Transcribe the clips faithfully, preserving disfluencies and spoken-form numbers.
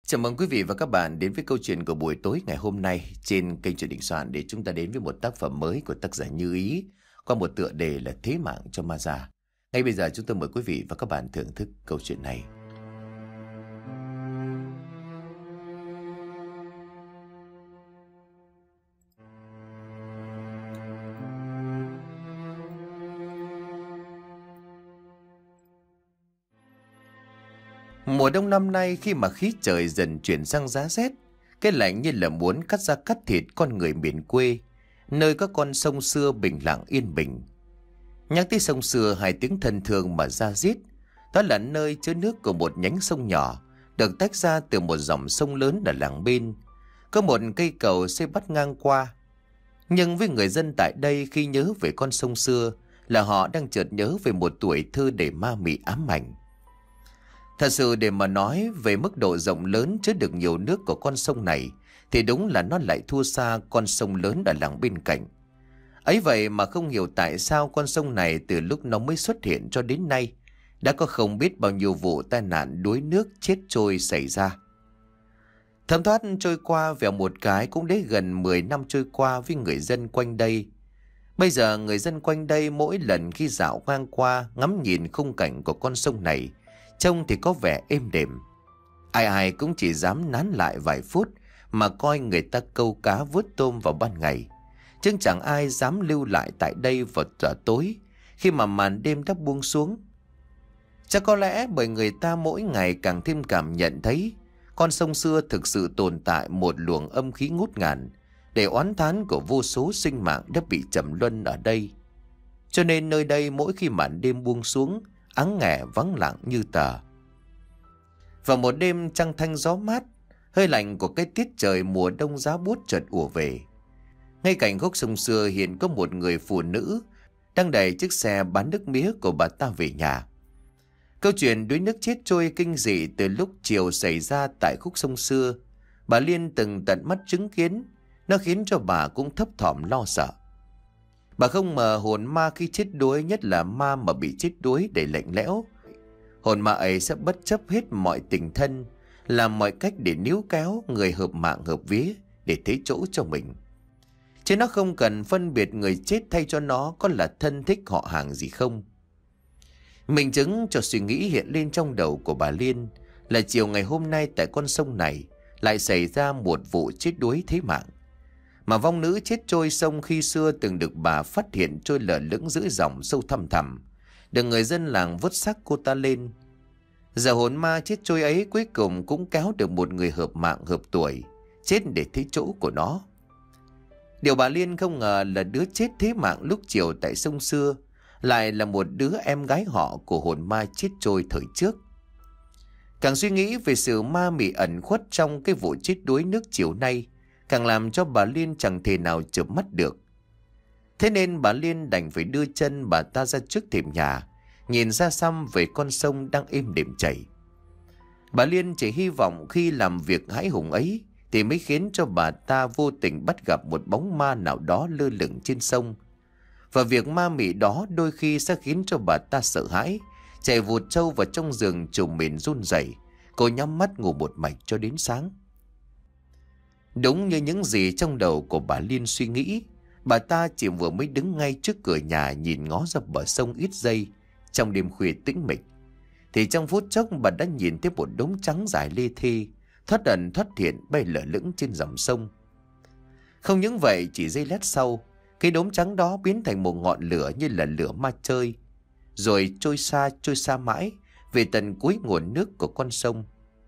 Chào mừng quý vị và các bạn đến với câu chuyện của buổi tối ngày hôm nay trên kênh Truyện Đình Soạn, để chúng ta đến với một tác phẩm mới của tác giả Như Ý qua một tựa đề là Thế Mạng Cho Ma Già. Ngay bây giờ chúng tôi mời quý vị và các bạn thưởng thức câu chuyện này. Mùa đông năm nay, khi mà khí trời dần chuyển sang giá rét, cái lạnh như là muốn cắt da cắt thịt con người miền quê, nơi có con sông xưa bình lặng yên bình. Nhắc tới sông xưa, hai tiếng thân thương mà da diết. Đó là nơi chứa nước của một nhánh sông nhỏ, được tách ra từ một dòng sông lớn ở làng bên. Có một cây cầu xây bắt ngang qua. Nhưng với người dân tại đây, khi nhớ về con sông xưa là họ đang chợt nhớ về một tuổi thơ đầy ma mị ám ảnh. Thật sự để mà nói về mức độ rộng lớn chứa được nhiều nước của con sông này, thì đúng là nó lại thua xa con sông lớn ở làng bên cạnh. Ấy vậy mà không hiểu tại sao con sông này từ lúc nó mới xuất hiện cho đến nay đã có không biết bao nhiêu vụ tai nạn đuối nước chết trôi xảy ra. Thấm thoát trôi qua vèo một cái cũng đến gần mười năm trôi qua với người dân quanh đây. Bây giờ người dân quanh đây mỗi lần khi dạo ngang qua ngắm nhìn khung cảnh của con sông này, trông thì có vẻ êm đềm. Ai ai cũng chỉ dám nán lại vài phút mà coi người ta câu cá vớt tôm vào ban ngày, chứ chẳng ai dám lưu lại tại đây vào giờ tối khi mà màn đêm đã buông xuống. Chắc có lẽ bởi người ta mỗi ngày càng thêm cảm nhận thấy con sông xưa thực sự tồn tại một luồng âm khí ngút ngàn, để oán thán của vô số sinh mạng đã bị trầm luân ở đây. Cho nên nơi đây mỗi khi màn đêm buông xuống, áng nghè vắng lặng như tờ. Vào một đêm trăng thanh gió mát, hơi lạnh của cái tiết trời mùa đông giá buốt chợt ùa về. Ngay cạnh khúc sông xưa hiện có một người phụ nữ đang đẩy chiếc xe bán nước mía của bà ta về nhà. Câu chuyện đuối nước chết trôi kinh dị từ lúc chiều xảy ra tại khúc sông xưa, bà Liên từng tận mắt chứng kiến. Nó khiến cho bà cũng thấp thỏm lo sợ. Bà không ngờ hồn ma khi chết đuối, nhất là ma mà bị chết đuối để lạnh lẽo, hồn ma ấy sẽ bất chấp hết mọi tình thân, làm mọi cách để níu kéo người hợp mạng hợp vía để thế chỗ cho mình. Chứ nó không cần phân biệt người chết thay cho nó có là thân thích họ hàng gì không. Minh chứng cho suy nghĩ hiện lên trong đầu của bà Liên là chiều ngày hôm nay tại con sông này lại xảy ra một vụ chết đuối thế mạng. Mà vong nữ chết trôi sông khi xưa từng được bà phát hiện trôi lờ lững giữa dòng sâu thăm thẳm, được người dân làng vớt xác cô ta lên. Giờ hồn ma chết trôi ấy cuối cùng cũng kéo được một người hợp mạng hợp tuổi chết để thấy chỗ của nó. Điều bà Liên không ngờ là đứa chết thế mạng lúc chiều tại sông xưa lại là một đứa em gái họ của hồn ma chết trôi thời trước. Càng suy nghĩ về sự ma mị ẩn khuất trong cái vụ chết đuối nước chiều nay, càng làm cho bà Liên chẳng thể nào chợp mắt được. Thế nên bà Liên đành phải đưa chân bà ta ra trước thềm nhà, nhìn ra xăm về con sông đang êm đềm chảy. Bà Liên chỉ hy vọng khi làm việc hãi hùng ấy thì mới khiến cho bà ta vô tình bắt gặp một bóng ma nào đó lơ lửng trên sông. Và việc ma mị đó đôi khi sẽ khiến cho bà ta sợ hãi, chạy vụt trâu vào trong giường trùm mền run rẩy. Cô nhắm mắt ngủ một mạch cho đến sáng. Đúng như những gì trong đầu của bà Liên suy nghĩ, bà ta chỉ vừa mới đứng ngay trước cửa nhà nhìn ngó ra bờ sông ít giây trong đêm khuya tĩnh mịch, thì trong phút chốc bà đã nhìn thấy một đống trắng dài lê thê thoát ẩn thoát hiện bay lở lững trên dòng sông. Không những vậy, chỉ giây lát sau, cái đốm trắng đó biến thành một ngọn lửa như là lửa ma chơi, rồi trôi xa trôi xa mãi về tận cuối nguồn nước của con sông.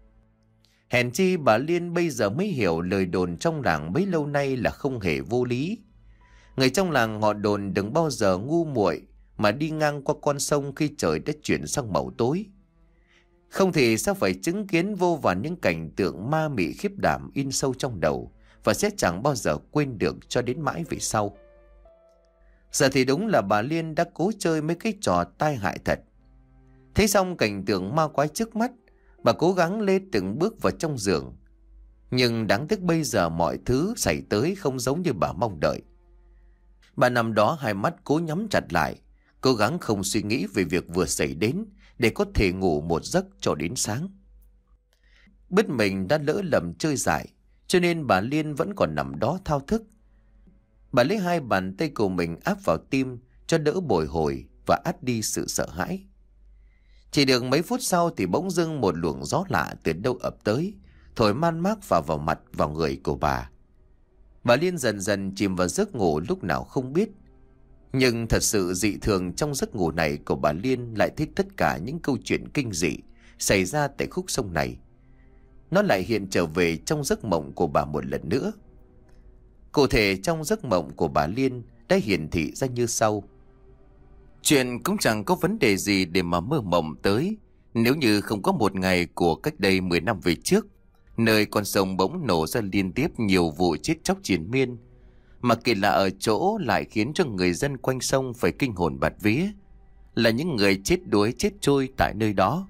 Hèn chi bà Liên bây giờ mới hiểu lời đồn trong làng bấy lâu nay là không hề vô lý. Người trong làng họ đồn đừng bao giờ ngu muội mà đi ngang qua con sông khi trời đã chuyển sang màu tối. Không thì sao phải chứng kiến vô vàn những cảnh tượng ma mị khiếp đảm in sâu trong đầu và sẽ chẳng bao giờ quên được cho đến mãi về sau. Giờ thì đúng là bà Liên đã cố chơi mấy cái trò tai hại thật. Thấy xong cảnh tượng ma quái trước mắt, bà cố gắng lê từng bước vào trong giường. Nhưng đáng tiếc bây giờ mọi thứ xảy tới không giống như bà mong đợi. Bà nằm đó hai mắt cố nhắm chặt lại, cố gắng không suy nghĩ về việc vừa xảy đến để có thể ngủ một giấc cho đến sáng. Biết mình đã lỡ lầm chơi dại, cho nên bà Liên vẫn còn nằm đó thao thức. Bà lấy hai bàn tay của mình áp vào tim cho đỡ bồi hồi và át đi sự sợ hãi. Chỉ được mấy phút sau thì bỗng dưng một luồng gió lạ từ đâu ập tới, thổi man mác vào vào mặt vào người của bà. Bà Liên dần dần chìm vào giấc ngủ lúc nào không biết. Nhưng thật sự dị thường trong giấc ngủ này của bà Liên lại thấy tất cả những câu chuyện kinh dị xảy ra tại khúc sông này. Nó lại hiện trở về trong giấc mộng của bà một lần nữa. Cụ thể trong giấc mộng của bà Liên đã hiển thị ra như sau. Chuyện cũng chẳng có vấn đề gì để mà mơ mộng tới, nếu như không có một ngày của cách đây mười năm về trước, nơi con sông bỗng nổ ra liên tiếp nhiều vụ chết chóc triền miên. Mà kỳ lạ ở chỗ lại khiến cho người dân quanh sông phải kinh hồn bạt vía, là những người chết đuối chết trôi tại nơi đó.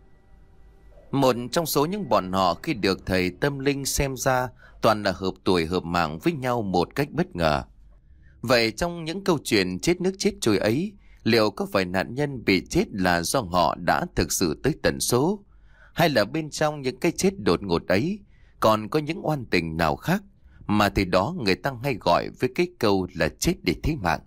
Một trong số những bọn họ khi được thầy tâm linh xem ra toàn là hợp tuổi hợp mạng với nhau một cách bất ngờ. Vậy trong những câu chuyện chết nước chết trôi ấy, liệu có phải nạn nhân bị chết là do họ đã thực sự tới tận số, hay là bên trong những cái chết đột ngột ấy còn có những oan tình nào khác mà từ đó người ta hay gọi với cái câu là chết để thế mạng?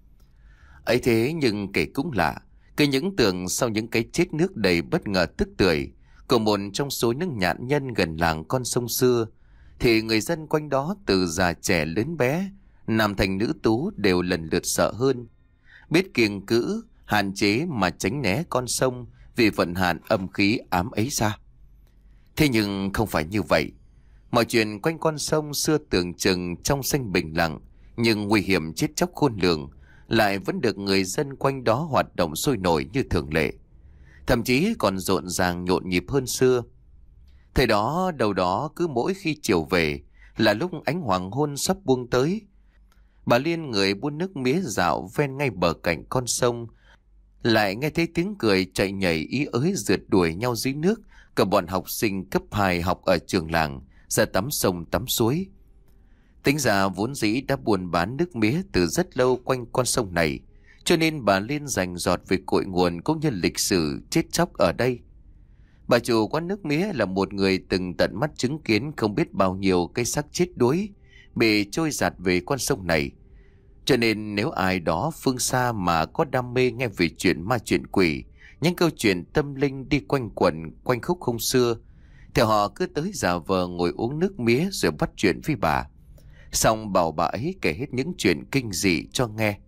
Ấy thế nhưng kể cũng lạ, cái những tưởng sau những cái chết nước đầy bất ngờ tức tưởi của một trong số những nạn nhân gần làng con sông xưa, thì người dân quanh đó từ già trẻ lớn bé, nam thành nữ tú đều lần lượt sợ hơn, biết kiêng cữ, hạn chế mà tránh né con sông vì vận hạn âm khí ám ấy ra. Thế nhưng không phải như vậy. Mọi chuyện quanh con sông xưa tưởng chừng trong xanh bình lặng, nhưng nguy hiểm chết chóc khôn lường, lại vẫn được người dân quanh đó hoạt động sôi nổi như thường lệ, thậm chí còn rộn ràng nhộn nhịp hơn xưa. Thời đó đâu đó cứ mỗi khi chiều về là lúc ánh hoàng hôn sắp buông tới, bà Liên người buôn nước mía dạo ven ngay bờ cạnh con sông lại nghe thấy tiếng cười chạy nhảy ý ới rượt đuổi nhau dưới nước. Cả bọn học sinh cấp hai học ở trường làng ra tắm sông tắm suối. Tính ra vốn dĩ đã buôn bán nước mía từ rất lâu quanh con sông này, cho nên bà Liên dành dọt về cội nguồn cũng như lịch sử chết chóc ở đây. Bà chủ quán nước mía là một người từng tận mắt chứng kiến không biết bao nhiêu cây xác chết đuối bị trôi dạt về con sông này. Cho nên nếu ai đó phương xa mà có đam mê nghe về chuyện ma chuyện quỷ, những câu chuyện tâm linh đi quanh quẩn quanh khúc không xưa, thì họ cứ tới giả vờ ngồi uống nước mía rồi bắt chuyện với bà. Xong bảo bà ấy kể hết những chuyện kinh dị cho nghe.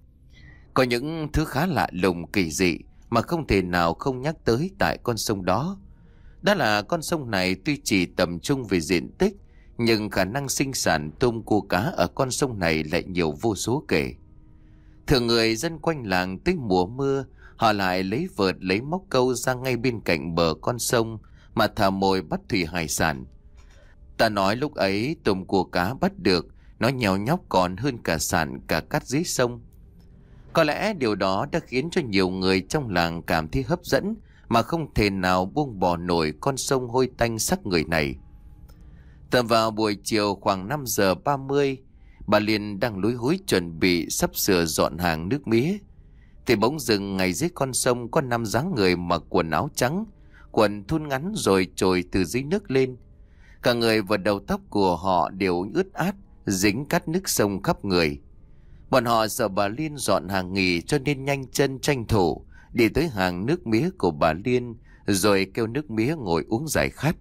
Có những thứ khá lạ lùng kỳ dị mà không thể nào không nhắc tới tại con sông đó. Đó là con sông này tuy chỉ tầm trung về diện tích, nhưng khả năng sinh sản tôm cua cá ở con sông này lại nhiều vô số kể. Thường người dân quanh làng tới mùa mưa, họ lại lấy vợt lấy móc câu ra ngay bên cạnh bờ con sông mà thả mồi bắt thủy hải sản. Ta nói lúc ấy tôm cua cá bắt được nó nhèo nhóc còn hơn cả sản cả cát dưới sông. Có lẽ điều đó đã khiến cho nhiều người trong làng cảm thấy hấp dẫn mà không thể nào buông bỏ nổi con sông hôi tanh xác người này. Tầm vào buổi chiều khoảng năm giờ ba mươi, bà Liên đang lúi húi chuẩn bị sắp sửa dọn hàng nước mía, thì bỗng dưng ngay dưới con sông có năm dáng người mặc quần áo trắng, quần thun ngắn rồi trồi từ dưới nước lên. Cả người và đầu tóc của họ đều ướt át, dính cát nước sông khắp người. Bọn họ sợ bà Liên dọn hàng nghỉ cho nên nhanh chân tranh thủ đi tới hàng nước mía của bà Liên rồi kêu nước mía ngồi uống giải khát.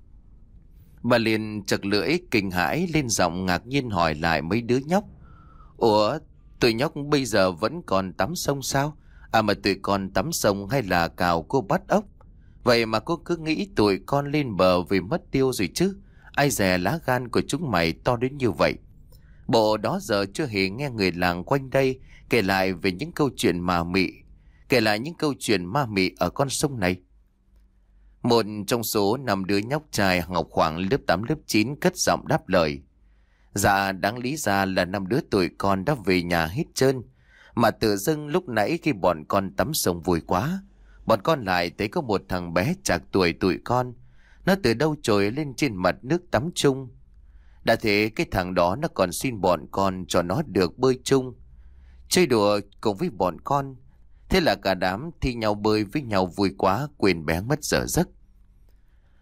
Bà Liên chật lưỡi kinh hãi lên giọng ngạc nhiên hỏi lại mấy đứa nhóc: Ủa, tụi nhóc bây giờ vẫn còn tắm sông sao? À mà tụi con tắm sông hay là cào cô bắt ốc? Vậy mà cô cứ nghĩ tụi con lên bờ vì mất tiêu rồi chứ? Ai dè lá gan của chúng mày to đến như vậy. Bộ đó giờ chưa hề nghe người làng quanh đây kể lại về những câu chuyện ma mị, kể lại những câu chuyện ma mị ở con sông này. Một trong số năm đứa nhóc trai học khoảng lớp tám lớp chín cất giọng đáp lời: Dạ đáng lý ra là năm đứa tụi con đã về nhà hết trơn, mà tự dưng lúc nãy khi bọn con tắm sông vui quá, bọn con lại thấy có một thằng bé chạc tuổi tụi con, nó từ đâu trồi lên trên mặt nước tắm chung. Đã thế cái thằng đó nó còn xin bọn con cho nó được bơi chung, chơi đùa cùng với bọn con. Thế là cả đám thi nhau bơi với nhau vui quá, quên bé mất giờ giấc.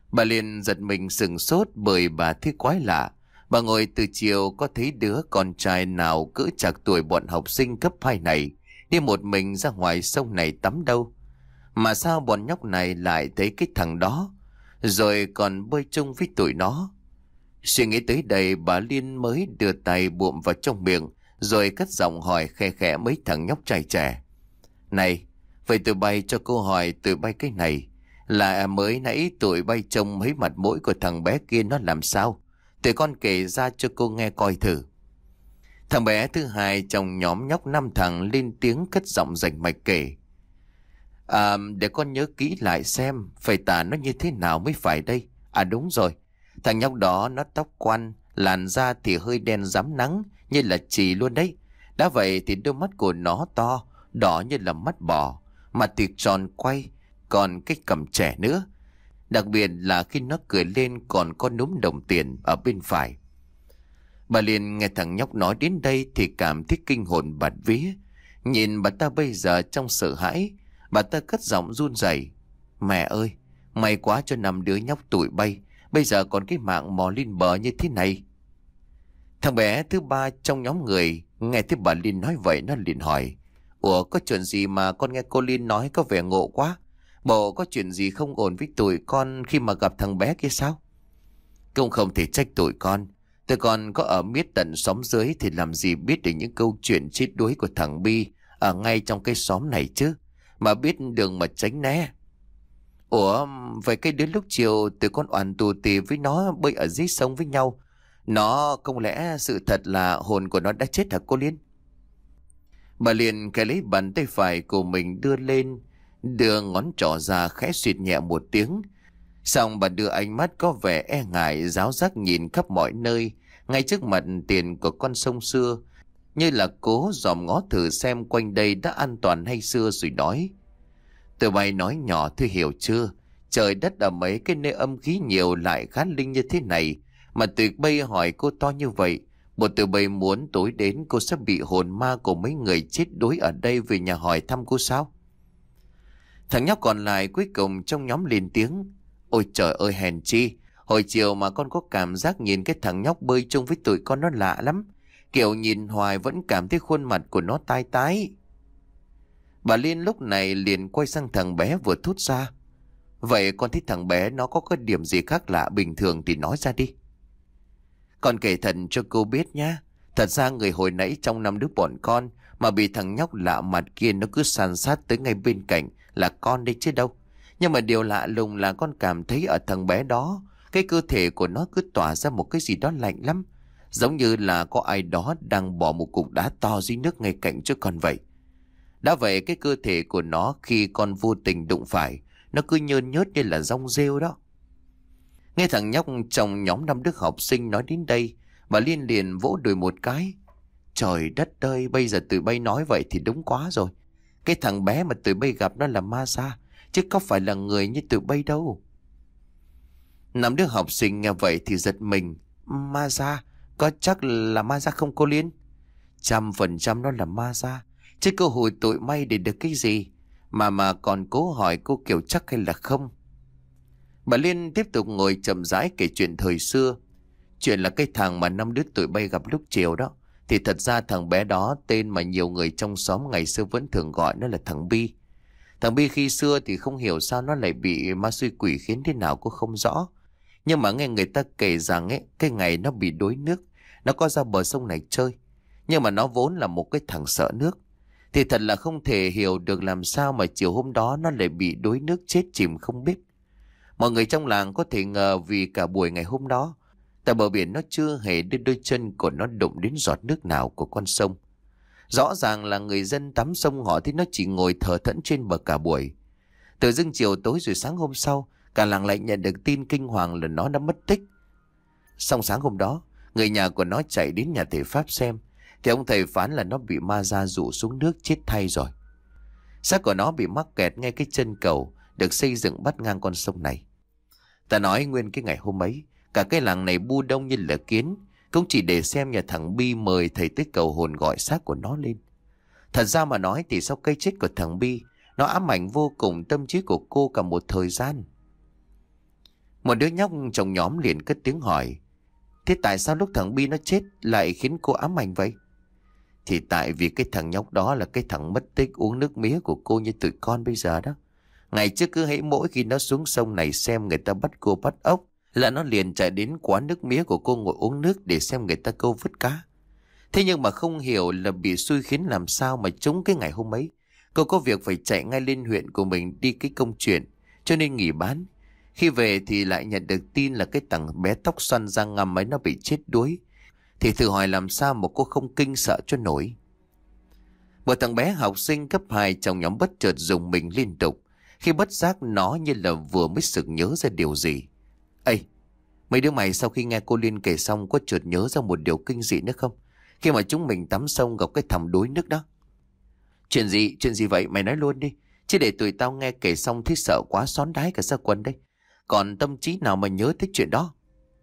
Bà liền giật mình sừng sốt bởi bà thấy quái lạ. Bà ngồi từ chiều có thấy đứa con trai nào cỡ chạc tuổi bọn học sinh cấp hai này đi một mình ra ngoài sông này tắm đâu. Mà sao bọn nhóc này lại thấy cái thằng đó rồi còn bơi chung với tụi nó. Suy nghĩ tới đây, bà Liên mới đưa tay buộm vào trong miệng rồi cất giọng hỏi khe khẽ mấy thằng nhóc trai trẻ. Này, vậy tụi bay cho cô hỏi tụi bay cái này là mới nãy tụi bay trông mấy mặt mũi của thằng bé kia nó làm sao? Tụi con kể ra cho cô nghe coi thử. Thằng bé thứ hai trong nhóm nhóc năm thằng lên tiếng cất giọng rành mạch kể. À, để con nhớ kỹ lại xem phải tả nó như thế nào mới phải đây. À đúng rồi, thằng nhóc đó nó tóc quăn, làn da thì hơi đen rám nắng như là chì luôn đấy. Đã vậy thì đôi mắt của nó to, đỏ như là mắt bò, mặt thì tròn quay, còn cái cằm trẻ nữa. Đặc biệt là khi nó cười lên còn có núm đồng tiền ở bên phải. Bà liền nghe thằng nhóc nói đến đây thì cảm thấy kinh hồn bạt vía. Nhìn bà ta bây giờ trong sợ hãi, bà ta cất giọng run rẩy. Mẹ ơi, may quá cho năm đứa nhóc tụi bay, bây giờ còn cái mạng mò lên bờ như thế này. Thằng bé thứ ba trong nhóm người nghe thấy bà Liên nói vậy nó liền hỏi. Ủa có chuyện gì mà con nghe cô Liên nói có vẻ ngộ quá. Bộ có chuyện gì không ổn với tụi con khi mà gặp thằng bé kia sao? Cũng không thể trách tụi con. Tụi con có ở miết tận xóm dưới thì làm gì biết được những câu chuyện chết đuối của thằng Bi ở ngay trong cái xóm này chứ. Mà biết đường mà tránh né. Ủa vậy cái đến lúc chiều tụi con oằn tù tì với nó bơi ở dưới sông với nhau. Nó không lẽ sự thật là hồn của nó đã chết hả cô Liên? Bà liền cái lấy bàn tay phải của mình đưa lên, đưa ngón trỏ ra khẽ suyệt nhẹ một tiếng. Xong bà đưa ánh mắt có vẻ e ngại ráo rác nhìn khắp mọi nơi, ngay trước mặt tiền của con sông xưa, như là cố dòm ngó thử xem quanh đây đã an toàn hay xưa rồi nói. Tụi bay nói nhỏ thôi hiểu chưa? Trời đất ở mấy cái nơi âm khí nhiều lại khá linh như thế này, mà tụi bay hỏi cô to như vậy. Một tụi bay muốn tối đến cô sẽ bị hồn ma của mấy người chết đuối ở đây về nhà hỏi thăm cô sao? Thằng nhóc còn lại cuối cùng trong nhóm lên tiếng. Ôi trời ơi hèn chi, hồi chiều mà con có cảm giác nhìn cái thằng nhóc bơi chung với tụi con nó lạ lắm. Kiểu nhìn hoài vẫn cảm thấy khuôn mặt của nó tai tái. Bà Liên lúc này liền quay sang thằng bé vừa thốt ra. Vậy con thấy thằng bé nó có cái điểm gì khác lạ bình thường thì nói ra đi. Con kể thật cho cô biết nhá. Thật ra người hồi nãy trong năm đứa bọn con mà bị thằng nhóc lạ mặt kia nó cứ san sát tới ngay bên cạnh là con đấy chứ đâu. Nhưng mà điều lạ lùng là con cảm thấy ở thằng bé đó, cái cơ thể của nó cứ tỏa ra một cái gì đó lạnh lắm. Giống như là có ai đó đang bỏ một cục đá to dưới nước ngay cạnh cho con vậy. Đã vậy cái cơ thể của nó khi con vô tình đụng phải, nó cứ nhơn nhớt như là rong rêu đó. Nghe thằng nhóc trong nhóm năm đứa học sinh nói đến đây, bà Liên liền vỗ đùi một cái. Trời đất ơi, bây giờ tụi bay nói vậy thì đúng quá rồi. Cái thằng bé mà tụi bay gặp nó là ma sa, chứ có phải là người như tụi bay đâu. Năm đứa học sinh nghe vậy thì giật mình. Ma sa? Có chắc là ma sa không cô Liên? Trăm phần trăm nó là ma sa. Chứ cơ hội tụi may để được cái gì Mà mà còn cố hỏi cô kiểu chắc hay là không. Bà Liên tiếp tục ngồi chậm rãi kể chuyện thời xưa. Chuyện là cái thằng mà năm đứa tụi bay gặp lúc chiều đó, thì thật ra thằng bé đó tên mà nhiều người trong xóm ngày xưa vẫn thường gọi nó là thằng Bi. Thằng Bi khi xưa thì không hiểu sao nó lại bị ma xui quỷ khiến thế nào cô không rõ. Nhưng mà nghe người ta kể rằng ấy, cái ngày nó bị đuối nước, nó có ra bờ sông này chơi. Nhưng mà nó vốn là một cái thằng sợ nước, thì thật là không thể hiểu được làm sao mà chiều hôm đó nó lại bị đuối nước chết chìm không biết. Mọi người trong làng có thể ngờ vì cả buổi ngày hôm đó, tại bờ biển nó chưa hề đưa đôi chân của nó đụng đến giọt nước nào của con sông. Rõ ràng là người dân tắm sông họ thì nó chỉ ngồi thở thẫn trên bờ cả buổi. Từ dưng chiều tối rồi sáng hôm sau, cả làng lại nhận được tin kinh hoàng là nó đã mất tích. Xong sáng hôm đó, người nhà của nó chạy đến nhà thầy Pháp xem, thì ông thầy phán là nó bị ma da dụ xuống nước chết thay rồi. Xác của nó bị mắc kẹt ngay cái chân cầu được xây dựng bắt ngang con sông này. Ta nói nguyên cái ngày hôm ấy, cả cái làng này bu đông như là kiến, cũng chỉ để xem nhà thằng Bi mời thầy tới cầu hồn gọi xác của nó lên. Thật ra mà nói thì sau cái chết của thằng Bi, nó ám ảnh vô cùng tâm trí của cô cả một thời gian. Một đứa nhóc trong nhóm liền cất tiếng hỏi: Thế tại sao lúc thằng Bi nó chết lại khiến cô ám ảnh vậy? Thì tại vì cái thằng nhóc đó là cái thằng mất tích uống nước mía của cô như tụi con bây giờ đó. Ngày trước cứ hễ mỗi khi nó xuống sông này xem người ta bắt cô bắt ốc là nó liền chạy đến quán nước mía của cô ngồi uống nước để xem người ta câu vớt cá. Thế nhưng mà không hiểu là bị xui khiến làm sao mà trúng cái ngày hôm ấy. Cô có việc phải chạy ngay lên huyện của mình đi cái công chuyện, cho nên nghỉ bán. Khi về thì lại nhận được tin là cái thằng bé tóc xoăn da ngăm ấy nó bị chết đuối. Thì thử hỏi làm sao mà cô không kinh sợ cho nổi. Một thằng bé học sinh cấp hai trong nhóm bất chợt dùng mình liên tục. Khi bất giác nó như là vừa mới sực nhớ ra điều gì. Ê, mấy đứa mày sau khi nghe cô Liên kể xong có chợt nhớ ra một điều kinh dị nữa không? Khi mà chúng mình tắm sông gặp cái thằng đuối nước đó. Chuyện gì, chuyện gì vậy mày nói luôn đi. Chứ để tụi tao nghe kể xong thì sợ quá xón đái cả ra quần đây. Còn tâm trí nào mà nhớ tới chuyện đó?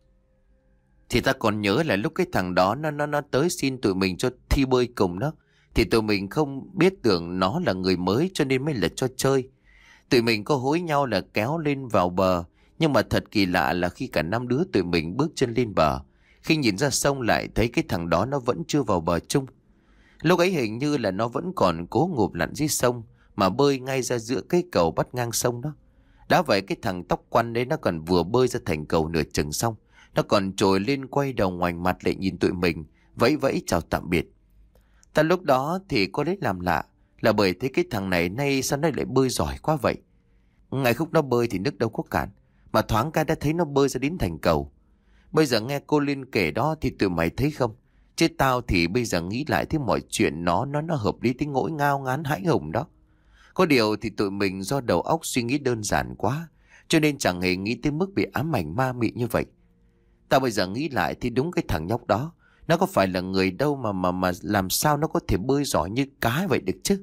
Thì ta còn nhớ là lúc cái thằng đó nó nó nó tới xin tụi mình cho thi bơi cùng nó. Thì tụi mình không biết tưởng nó là người mới cho nên mới là cho chơi. Tụi mình có hối nhau là kéo lên vào bờ. Nhưng mà thật kỳ lạ là khi cả năm đứa tụi mình bước chân lên bờ, khi nhìn ra sông lại thấy cái thằng đó nó vẫn chưa vào bờ chung. Lúc ấy hình như là nó vẫn còn cố ngụp lặn dưới sông mà bơi ngay ra giữa cái cầu bắt ngang sông đó. Đã vậy cái thằng tóc quăn đấy nó còn vừa bơi ra thành cầu nửa chừng xong, nó còn trồi lên quay đầu ngoảnh mặt lại nhìn tụi mình, vẫy vẫy chào tạm biệt. Ta lúc đó thì có lấy làm lạ, là bởi thấy cái thằng này nay sao nó lại bơi giỏi quá vậy. Ngày khúc nó bơi thì nước đâu có cạn, mà thoáng cái đã thấy nó bơi ra đến thành cầu. Bây giờ nghe cô Liên kể đó thì tụi mày thấy không? Chứ tao thì bây giờ nghĩ lại thấy mọi chuyện nó nó nó hợp lý tới ngỗi ngao ngán hãi hùng đó. Có điều thì tụi mình do đầu óc suy nghĩ đơn giản quá, cho nên chẳng hề nghĩ tới mức bị ám ảnh ma mị như vậy. Tao bây giờ nghĩ lại thì đúng cái thằng nhóc đó, nó có phải là người đâu mà mà mà làm sao nó có thể bơi giỏi như cá vậy được chứ?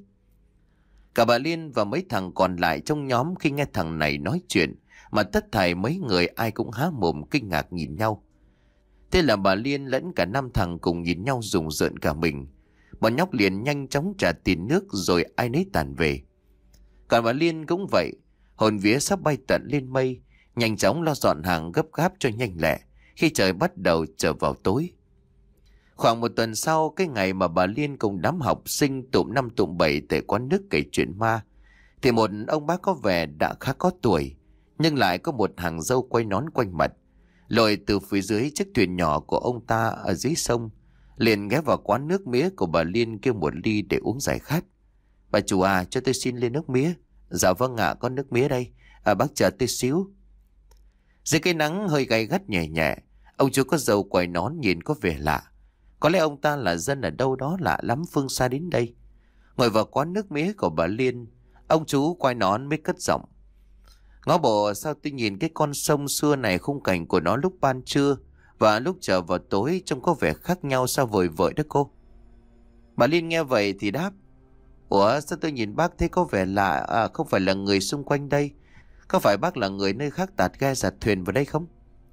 Cả bà Liên và mấy thằng còn lại trong nhóm khi nghe thằng này nói chuyện mà tất thảy mấy người ai cũng há mồm kinh ngạc nhìn nhau. Thế là bà Liên lẫn cả năm thằng cùng nhìn nhau rùng rợn cả mình. Bọn nhóc liền nhanh chóng trả tiền nước rồi ai nấy tàn về. Còn bà Liên cũng vậy, hồn vía sắp bay tận lên mây, nhanh chóng lo dọn hàng gấp gáp cho nhanh lẹ khi trời bắt đầu trở vào tối. Khoảng một tuần sau, cái ngày mà bà Liên cùng đám học sinh tụm năm tụm bảy tại quán nước kể chuyện ma, thì một ông bác có vẻ đã khá có tuổi, nhưng lại có một hàng râu quay nón quanh mặt, lội từ phía dưới chiếc thuyền nhỏ của ông ta ở dưới sông, liền ghé vào quán nước mía của bà Liên kêu một ly để uống giải khát. Bà chủ à, cho tôi xin ly nước mía. Dạ vâng ạ, có nước mía đây. À, bác chờ tôi xíu. Dưới cái nắng hơi gay gắt nhẹ nhẹ, ông chú có râu quay nón nhìn có vẻ lạ. Có lẽ ông ta là dân ở đâu đó lạ lắm phương xa đến đây. Ngồi vào quán nước mía của bà Liên, ông chú quay nón mới cất giọng: Ngó bộ sao tôi nhìn cái con sông xưa này, khung cảnh của nó lúc ban trưa và lúc trở vào tối trông có vẻ khác nhau sao vời vợi đó cô. Bà Liên nghe vậy thì đáp: Ủa sao tôi nhìn bác thấy có vẻ lạ, à, không phải là người xung quanh đây. Có phải bác là người nơi khác tạt ghe giặt thuyền vào đây không?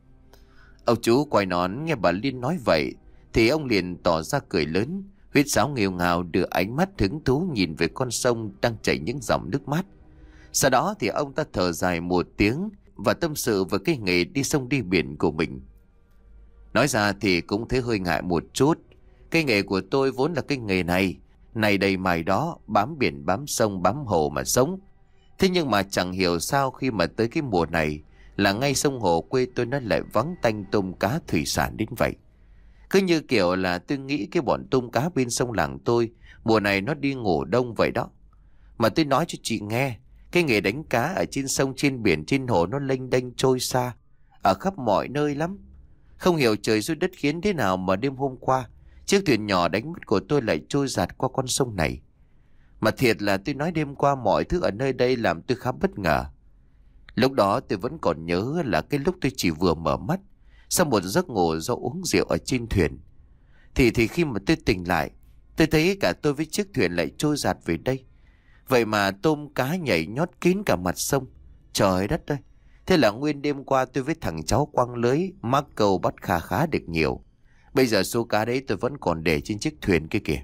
Ông chú quay nón nghe bà Liên nói vậy thì ông liền tỏ ra cười lớn, huyết sáo nghêu ngào đưa ánh mắt hứng thú nhìn về con sông đang chảy những dòng nước mát. Sau đó thì ông ta thở dài một tiếng và tâm sự về cái nghề đi sông đi biển của mình. Nói ra thì cũng thấy hơi ngại một chút. Cái nghề của tôi vốn là cái nghề này, này đây mày đó, bám biển bám sông bám hồ mà sống. Thế nhưng mà chẳng hiểu sao khi mà tới cái mùa này là ngay sông hồ quê tôi nó lại vắng tanh tôm cá thủy sản đến vậy. Cứ như kiểu là tôi nghĩ cái bọn tôm cá bên sông làng tôi mùa này nó đi ngủ đông vậy đó. Mà tôi nói cho chị nghe, cái nghề đánh cá ở trên sông trên biển trên hồ nó lênh đênh trôi xa ở khắp mọi nơi lắm. Không hiểu trời xui đất khiến thế nào mà đêm hôm qua chiếc thuyền nhỏ đánh mất của tôi lại trôi dạt qua con sông này. Mà thiệt là tôi nói đêm qua mọi thứ ở nơi đây làm tôi khá bất ngờ. Lúc đó tôi vẫn còn nhớ là cái lúc tôi chỉ vừa mở mắt sau một giấc ngủ do uống rượu ở trên thuyền. Thì thì khi mà tôi tỉnh lại, tôi thấy cả tôi với chiếc thuyền lại trôi dạt về đây. Vậy mà tôm cá nhảy nhót kín cả mặt sông. Trời đất ơi! Thế là nguyên đêm qua tôi với thằng cháu quăng lưới mắc câu bắt khá khá được nhiều. Bây giờ số cá đấy tôi vẫn còn để trên chiếc thuyền kia kìa.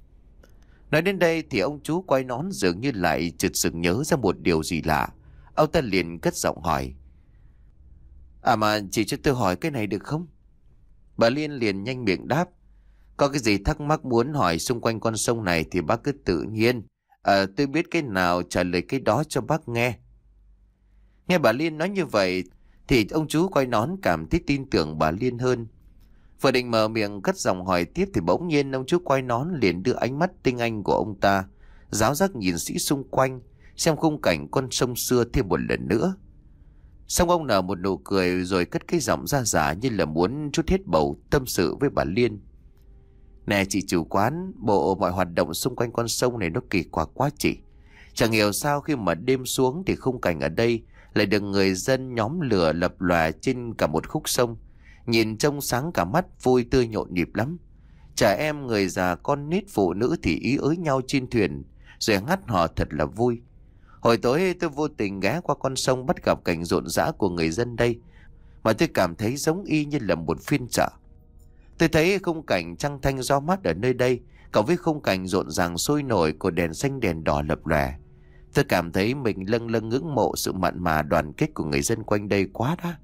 Nói đến đây thì ông chú quay nón dường như lại chợt sực nhớ ra một điều gì lạ. Ông ta liền cất giọng hỏi: À mà chị cho tôi hỏi cái này được không? Bà Liên liền nhanh miệng đáp. Có cái gì thắc mắc muốn hỏi xung quanh con sông này thì bác cứ tự nhiên. À, tôi biết cái nào trả lời cái đó cho bác nghe. Nghe bà Liên nói như vậy thì ông chú quay nón cảm thấy tin tưởng bà Liên hơn. Vừa định mở miệng cất giọng hỏi tiếp thì bỗng nhiên ông chú quay nón liền đưa ánh mắt tinh anh của ông ta ráo rác nhìn sĩ xung quanh, xem khung cảnh con sông xưa thêm một lần nữa. Xong ông nở một nụ cười rồi cất cái giọng ra giả như là muốn trút hết bầu tâm sự với bà Liên. Nè chị chủ quán, bộ mọi hoạt động xung quanh con sông này nó kỳ quặc quá chị. Chẳng hiểu sao khi mà đêm xuống thì khung cảnh ở đây lại được người dân nhóm lửa lập lòe trên cả một khúc sông. Nhìn trông sáng cả mắt, vui tươi nhộn nhịp lắm. Trẻ em, người già, con nít, phụ nữ thì ý ới nhau trên thuyền, rồi hát hò thật là vui. Hồi tối tôi vô tình ghé qua con sông bắt gặp cảnh rộn rã của người dân đây, mà tôi cảm thấy giống y như là một phiên chợ. Tôi thấy khung cảnh trăng thanh gió mát ở nơi đây, cộng với khung cảnh rộn ràng sôi nổi của đèn xanh đèn đỏ lập lòe. Tôi cảm thấy mình lâng lâng ngưỡng mộ sự mặn mà đoàn kết của người dân quanh đây quá đã.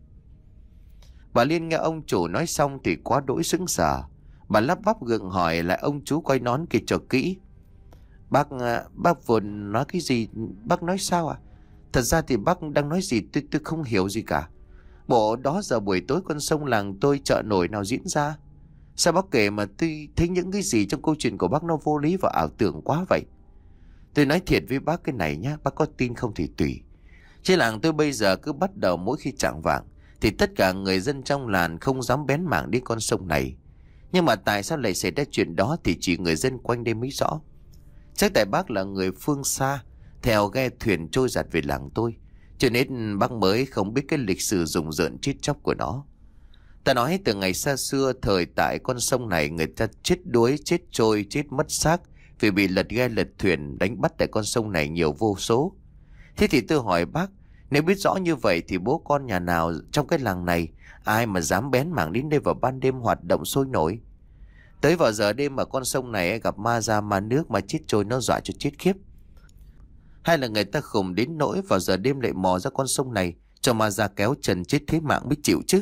Bà Liên nghe ông chủ nói xong thì quá đỗi sững sờ. Bà lắp bắp gượng hỏi lại ông chú quay nón kia cho kỹ. Bác, bác vừa nói cái gì? Bác nói sao à? Thật ra thì bác đang nói gì tôi tôi không hiểu gì cả. Bộ đó giờ buổi tối con sông làng tôi chợ nổi nào diễn ra? Sao bác kể mà tôi thấy những cái gì trong câu chuyện của bác nó vô lý và ảo tưởng quá vậy? Tôi nói thiệt với bác cái này nhá, bác có tin không thì tùy. Chứ làng tôi bây giờ cứ bắt đầu mỗi khi chạng vạng thì tất cả người dân trong làng không dám bén mảng đi con sông này. Nhưng mà tại sao lại xảy ra chuyện đó thì chỉ người dân quanh đây mới rõ. Chắc tại bác là người phương xa, theo ghe thuyền trôi giặt về làng tôi, cho nên bác mới không biết cái lịch sử rùng rợn chết chóc của nó. Ta nói từ ngày xa xưa, thời tại con sông này người ta chết đuối, chết trôi, chết mất xác vì bị lật ghe lật thuyền đánh bắt tại con sông này nhiều vô số. Thế thì tôi hỏi bác, nếu biết rõ như vậy thì bố con nhà nào trong cái làng này ai mà dám bén mảng đến đây vào ban đêm hoạt động sôi nổi? Tới vào giờ đêm mà con sông này gặp ma ra ma nước mà chết trôi nó dọa cho chết khiếp. Hay là người ta khùng đến nỗi vào giờ đêm lại mò ra con sông này cho ma ra kéo trần chết thế mạng mới chịu chứ?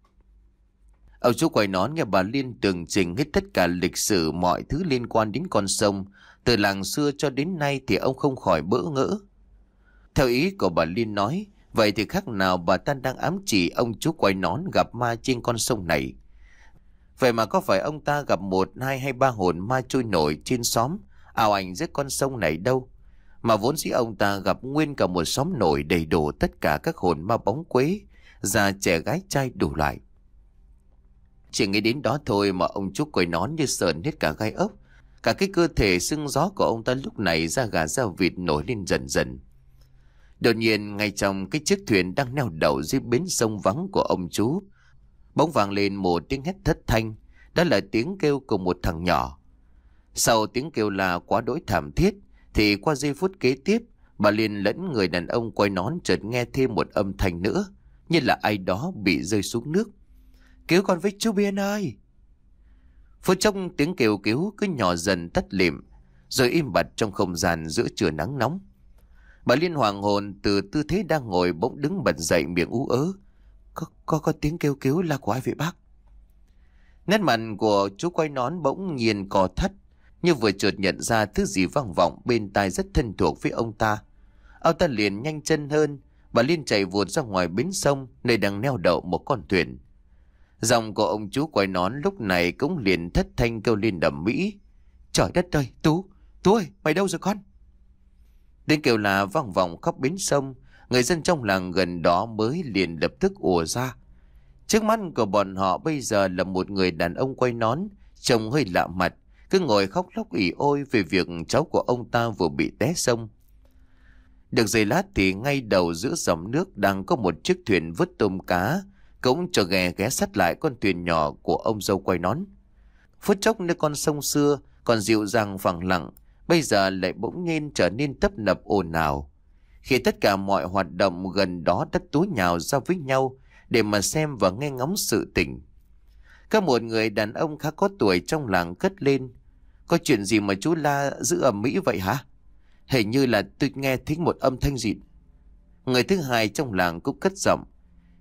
Ông chú quay nón nghe bà Liên tường trình hết tất cả lịch sử mọi thứ liên quan đến con sông từ làng xưa cho đến nay thì ông không khỏi bỡ ngỡ. Theo ý của bà Liên nói, vậy thì khác nào bà ta đang ám chỉ ông chú quay nón gặp ma trên con sông này. Vậy mà có phải ông ta gặp một, hai hay ba hồn ma trôi nổi trên xóm ảo ảnh dưới con sông này đâu, mà vốn dĩ ông ta gặp nguyên cả một xóm nổi đầy đủ tất cả các hồn ma bóng quế, già trẻ gái trai đủ loại. Chỉ nghĩ đến đó thôi mà ông chú quay nón như sờn hết cả gai ốc. Cả cái cơ thể sưng gió của ông ta lúc này da gà da vịt nổi lên dần dần. Đột nhiên ngay trong cái chiếc thuyền đang neo đậu dưới bến sông vắng của ông chú, bỗng vang lên một tiếng hét thất thanh. Đó là tiếng kêu của một thằng nhỏ. Sau tiếng kêu là quá đỗi thảm thiết thì qua giây phút kế tiếp, bà Liên lẫn người đàn ông quay nón chợt nghe thêm một âm thanh nữa, như là ai đó bị rơi xuống nước. Cứu con với chú Biên ơi! Phút chốc tiếng kêu cứu cứ nhỏ dần tắt lịm, rồi im bặt trong không gian giữa trưa nắng nóng. Bà Liên hoàng hồn từ tư thế đang ngồi bỗng đứng bật dậy, miệng ú ớ. Có, có, có tiếng kêu cứu là của ai vậy bác? Nét mặt của chú quay nón bỗng nhiên cò thắt, như vừa chợt nhận ra thứ gì vang vọng bên tai rất thân thuộc với ông ta. Ông ta liền nhanh chân hơn. Bà Liên chạy vụt ra ngoài bến sông nơi đang neo đậu một con thuyền. Giọng của ông chú quay nón lúc này cũng liền thất thanh kêu lên đầm mỹ. Trời đất ơi, Tú, Tú ơi, mày đâu rồi con? Tiếng kêu là vang vọng khắp bến sông. Người dân trong làng gần đó mới liền lập tức ùa ra. Trước mắt của bọn họ bây giờ là một người đàn ông quay nón, trông hơi lạ mặt, cứ ngồi khóc lóc ỉ ôi về việc cháu của ông ta vừa bị té sông. Được giây lát thì ngay đầu giữa dòng nước đang có một chiếc thuyền vớt tôm cá, cũng cho ghé ghé sát lại con thuyền nhỏ của ông dâu quay nón. Phút chốc nơi con sông xưa còn dịu dàng phẳng lặng, bây giờ lại bỗng nhiên trở nên tấp nập ồn ào, khi tất cả mọi hoạt động gần đó đã túi nhào ra với nhau để mà xem và nghe ngóng sự tình. Có một người đàn ông khá có tuổi trong làng cất lên. Có chuyện gì mà chú la giữ ầm ĩ vậy hả? Hình như là tôi nghe thấy một âm thanh gì. Người thứ hai trong làng cũng cất giọng.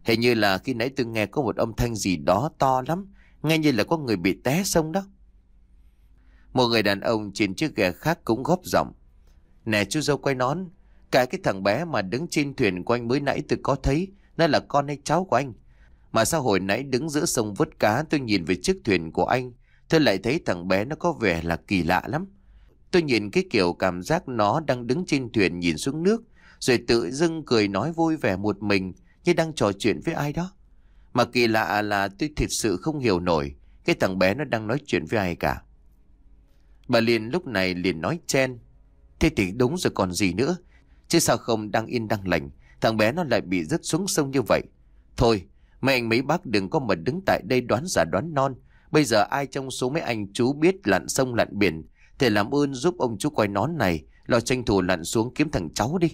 Hình như là khi nãy tôi nghe có một âm thanh gì đó to lắm, nghe như là có người bị té sông đó. Một người đàn ông trên chiếc ghe khác cũng góp giọng. Nè chú dâu quay nón, cả cái thằng bé mà đứng trên thuyền của anh mới nãy tôi có thấy, nó là con hay cháu của anh. Mà sao hồi nãy đứng giữa sông vớt cá tôi nhìn về chiếc thuyền của anh, tôi lại thấy thằng bé nó có vẻ là kỳ lạ lắm. Tôi nhìn cái kiểu cảm giác nó đang đứng trên thuyền nhìn xuống nước, rồi tự dưng cười nói vui vẻ một mình như đang trò chuyện với ai đó. Mà kỳ lạ là tôi thật sự không hiểu nổi cái thằng bé nó đang nói chuyện với ai cả. Bà Liên lúc này liền nói chen. Thế thì đúng rồi còn gì nữa. Chứ sao không đang yên đang lành, thằng bé nó lại bị rớt xuống sông như vậy. Thôi, mấy anh mấy bác đừng có mà đứng tại đây đoán giả đoán non. Bây giờ ai trong số mấy anh chú biết lặn sông lặn biển thì làm ơn giúp ông chú quay nón này lo tranh thủ lặn xuống kiếm thằng cháu đi.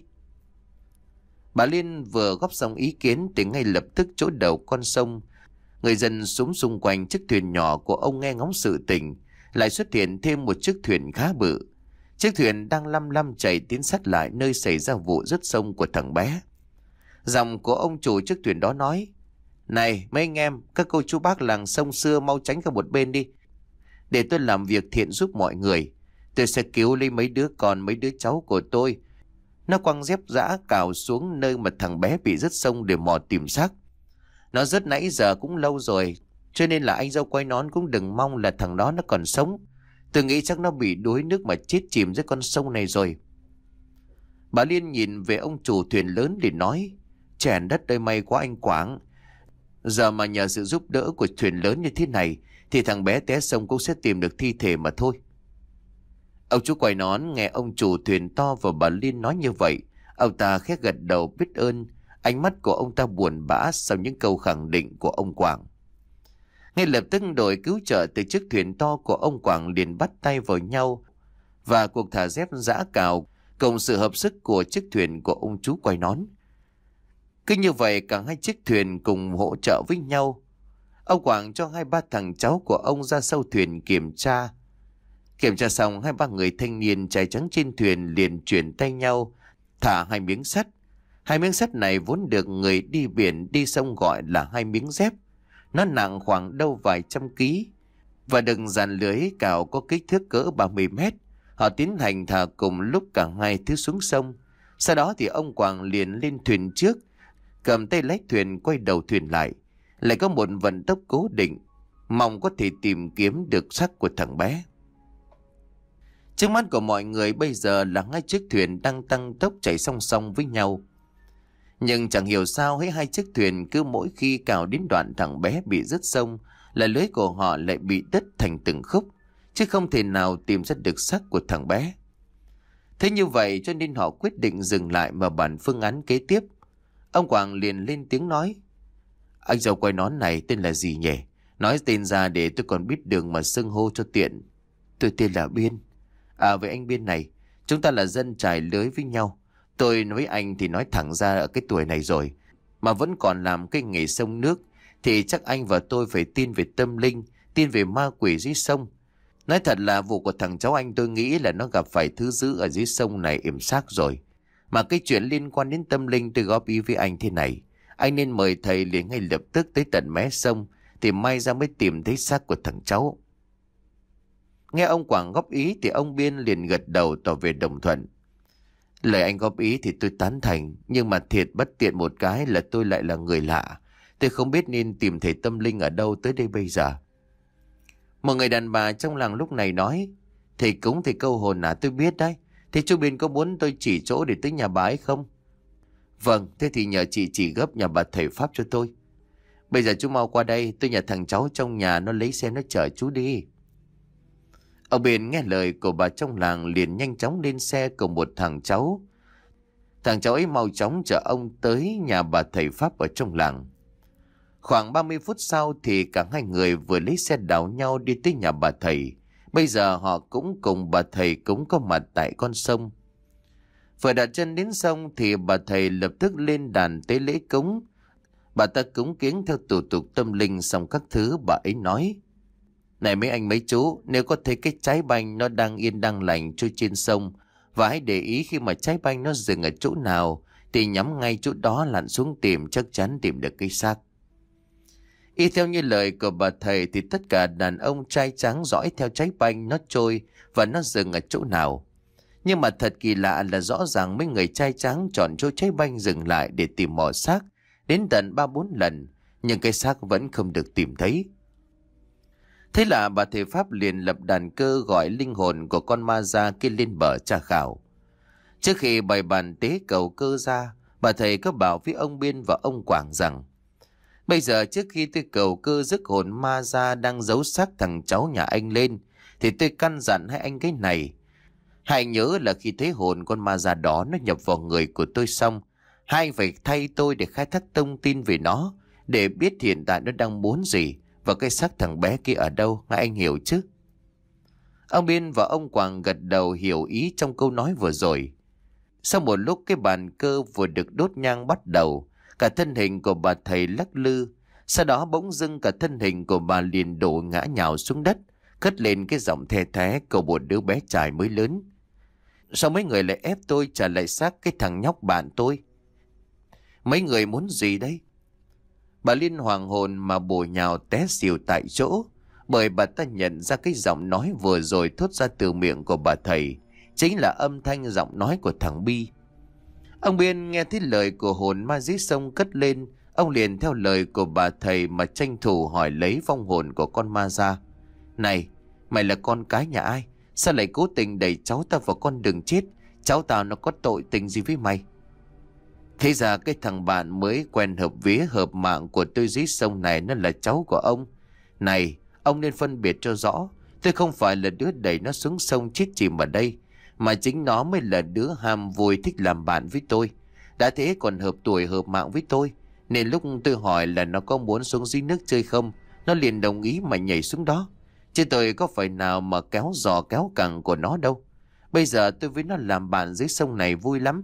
Bà Liên vừa góp xong ý kiến thì ngay lập tức chỗ đầu con sông, người dân xuống xung quanh chiếc thuyền nhỏ của ông nghe ngóng sự tình, lại xuất hiện thêm một chiếc thuyền khá bự. Chiếc thuyền đang lăm lăm chạy tiến sát lại nơi xảy ra vụ rớt sông của thằng bé. Giọng của ông chủ chiếc thuyền đó nói: Này mấy anh em, các cô chú bác làng sông xưa mau tránh qua một bên đi, để tôi làm việc thiện giúp mọi người. Tôi sẽ cứu lấy mấy đứa con mấy đứa cháu của tôi. Nó quăng dép dã cào xuống nơi mà thằng bé bị rớt sông để mò tìm xác. Nó rớt nãy giờ cũng lâu rồi, cho nên là anh dâu quay nón cũng đừng mong là thằng đó nó còn sống. Tôi nghĩ chắc nó bị đuối nước mà chết chìm dưới con sông này rồi. Bà Liên nhìn về ông chủ thuyền lớn để nói: Chèn đất ơi, may quá anh Quảng. Giờ mà nhờ sự giúp đỡ của thuyền lớn như thế này thì thằng bé té sông cũng sẽ tìm được thi thể mà thôi. Ông chú quay nón nghe ông chủ thuyền to và bà Liên nói như vậy, ông ta khẽ gật đầu biết ơn. Ánh mắt của ông ta buồn bã sau những câu khẳng định của ông Quảng. Ngay lập tức đội cứu trợ từ chiếc thuyền to của ông Quảng liền bắt tay vào nhau, và cuộc thả dép giã cào cùng sự hợp sức của chiếc thuyền của ông chú quay nón. Cứ như vậy cả hai chiếc thuyền cùng hỗ trợ với nhau. Ông Quảng cho hai ba thằng cháu của ông ra sau thuyền kiểm tra. Kiểm tra xong, hai ba người thanh niên trai trắng trên thuyền liền chuyển tay nhau thả hai miếng sắt. Hai miếng sắt này vốn được người đi biển đi sông gọi là hai miếng dép. Nó nặng khoảng đâu vài trăm ký và được dàn lưới cào có kích thước cỡ ba mươi mét. Họ tiến hành thả cùng lúc cả hai thứ xuống sông. Sau đó thì ông Quảng liền lên thuyền trước, cầm tay lái thuyền quay đầu thuyền lại, lại có một vận tốc cố định, mong có thể tìm kiếm được xác của thằng bé. Trước mắt của mọi người bây giờ là hai chiếc thuyền đang tăng tốc chạy song song với nhau. Nhưng chẳng hiểu sao hết hai chiếc thuyền cứ mỗi khi cào đến đoạn thằng bé bị rớt sông là lưới của họ lại bị đứt thành từng khúc, chứ không thể nào tìm ra được xác của thằng bé. Thế như vậy cho nên họ quyết định dừng lại mà bàn phương án kế tiếp. Ông Quảng liền lên tiếng nói: Anh dâu quay nón này tên là gì nhỉ? Nói tên ra để tôi còn biết đường mà xưng hô cho tiện. Tôi tên là Biên. À vậy anh Biên này, chúng ta là dân trải lưới với nhau. Tôi với anh thì nói thẳng ra ở cái tuổi này rồi mà vẫn còn làm cái nghề sông nước thì chắc anh và tôi phải tin về tâm linh, tin về ma quỷ dưới sông. Nói thật là vụ của thằng cháu anh tôi nghĩ là nó gặp phải thứ dữ ở dưới sông này yểm xác rồi. Mà cái chuyện liên quan đến tâm linh tôi góp ý với anh thế này: anh nên mời thầy liền ngay lập tức tới tận mé sông thì may ra mới tìm thấy xác của thằng cháu. Nghe ông Quảng góp ý thì ông Biên liền gật đầu tỏ vẻ đồng thuận. Lời anh góp ý thì tôi tán thành, nhưng mà thiệt bất tiện một cái là tôi lại là người lạ. Tôi không biết nên tìm thầy tâm linh ở đâu tới đây bây giờ. Một người đàn bà trong làng lúc này nói: Thầy cúng thầy câu hồn à, tôi biết đấy. Thế chú Biên có muốn tôi chỉ chỗ để tới nhà bà ấy không? Vâng, thế thì nhờ chị chỉ gấp nhà bà thầy Pháp cho tôi. Bây giờ chú mau qua đây, tôi nhờ thằng cháu trong nhà nó lấy xe nó chở chú đi. Ông Biên nghe lời của bà trong làng liền nhanh chóng lên xe cùng một thằng cháu. Thằng cháu ấy mau chóng chở ông tới nhà bà thầy Pháp ở trong làng. Khoảng ba mươi phút sau thì cả hai người vừa lấy xe đảo nhau đi tới nhà bà thầy. Bây giờ họ cũng cùng bà thầy cũng có mặt tại con sông. Vừa đặt chân đến sông thì bà thầy lập tức lên đàn tế lễ cúng. Bà ta cúng kiếng theo thủ tục tâm linh xong các thứ, bà ấy nói: Này mấy anh mấy chú, nếu có thấy cái trái banh nó đang yên đang lành trôi trên sông, và hãy để ý khi mà trái banh nó dừng ở chỗ nào thì nhắm ngay chỗ đó lặn xuống tìm, chắc chắn tìm được cái xác. Y theo như lời của bà thầy thì tất cả đàn ông trai tráng dõi theo trái banh nó trôi và nó dừng ở chỗ nào. Nhưng mà thật kỳ lạ là rõ ràng mấy người trai tráng chọn chỗ trái banh dừng lại để tìm mỏ xác đến tận ba bốn lần, nhưng cái xác vẫn không được tìm thấy. Thế là bà thầy Pháp liền lập đàn cơ gọi linh hồn của con ma da kia lên bờ tra khảo. Trước khi bày bàn tế cầu cơ ra, bà thầy có bảo với ông Biên và ông Quảng rằng: bây giờ trước khi tôi cầu cơ rước hồn ma da đang giấu xác thằng cháu nhà anh lên, thì tôi căn dặn hai anh cái này. Hãy nhớ là khi thấy hồn con ma da đó nó nhập vào người của tôi xong, hai anh phải thay tôi để khai thác thông tin về nó, để biết hiện tại nó đang muốn gì và cái xác thằng bé kia ở đâu, hai anh hiểu chứ? Ông Biên và ông Quảng gật đầu hiểu ý trong câu nói vừa rồi. Sau một lúc cái bàn cơ vừa được đốt nhang bắt đầu, cả thân hình của bà thầy lắc lư. Sau đó bỗng dưng cả thân hình của bà liền đổ ngã nhào xuống đất, cất lên cái giọng the thé của một đứa bé trai mới lớn: sao mấy người lại ép tôi trả lại xác cái thằng nhóc bạn tôi? Mấy người muốn gì đấy? Bà Liên hoàng hồn mà bổ nhào té xỉu tại chỗ, bởi bà ta nhận ra cái giọng nói vừa rồi thốt ra từ miệng của bà thầy chính là âm thanh giọng nói của thằng Bi. Ông Biên nghe thấy lời của hồn ma dưới sông cất lên, ông liền theo lời của bà thầy mà tranh thủ hỏi lấy vong hồn của con ma ra: này, mày là con cái nhà ai? Sao lại cố tình đẩy cháu ta vào con đường chết? Cháu tao nó có tội tình gì với mày? Thế ra cái thằng bạn mới quen hợp vía hợp mạng của tôi dưới sông này nó là cháu của ông. Này, ông nên phân biệt cho rõ. Tôi không phải là đứa đẩy nó xuống sông chết chìm ở đây, mà chính nó mới là đứa ham vui thích làm bạn với tôi. Đã thế còn hợp tuổi hợp mạng với tôi, nên lúc tôi hỏi là nó có muốn xuống dưới nước chơi không, nó liền đồng ý mà nhảy xuống đó. Chứ tôi có phải nào mà kéo giò kéo cẳng của nó đâu. Bây giờ tôi với nó làm bạn dưới sông này vui lắm.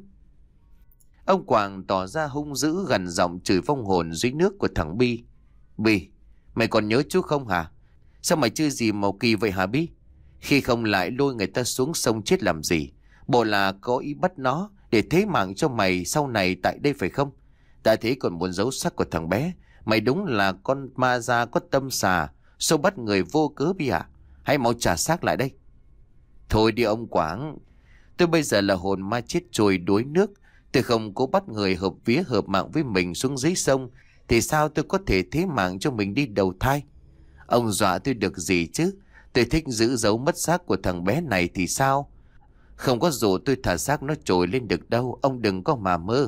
Ông Quảng tỏ ra hung dữ, gằn giọng chửi vong hồn dưới nước của thằng Bi: Bi, mày còn nhớ chú không hả? Sao mày chơi gì màu kỳ vậy hả Bi? Khi không lại lôi người ta xuống sông chết làm gì? Bộ là có ý bắt nó để thế mạng cho mày sau này tại đây phải không? Đã thế còn muốn giấu xác của thằng bé. Mày đúng là con ma da có tâm xà, sao bắt người vô cớ Bi à? Hãy mau trả xác lại đây. Thôi đi ông Quảng, tôi bây giờ là hồn ma chết trôi đuối nước. Tôi không cố bắt người hợp vía hợp mạng với mình xuống dưới sông, thì sao tôi có thể thế mạng cho mình đi đầu thai? Ông dọa tôi được gì chứ? Tôi thích giữ dấu mất xác của thằng bé này thì sao? Không có dù tôi thả xác nó trồi lên được đâu, ông đừng có mà mơ.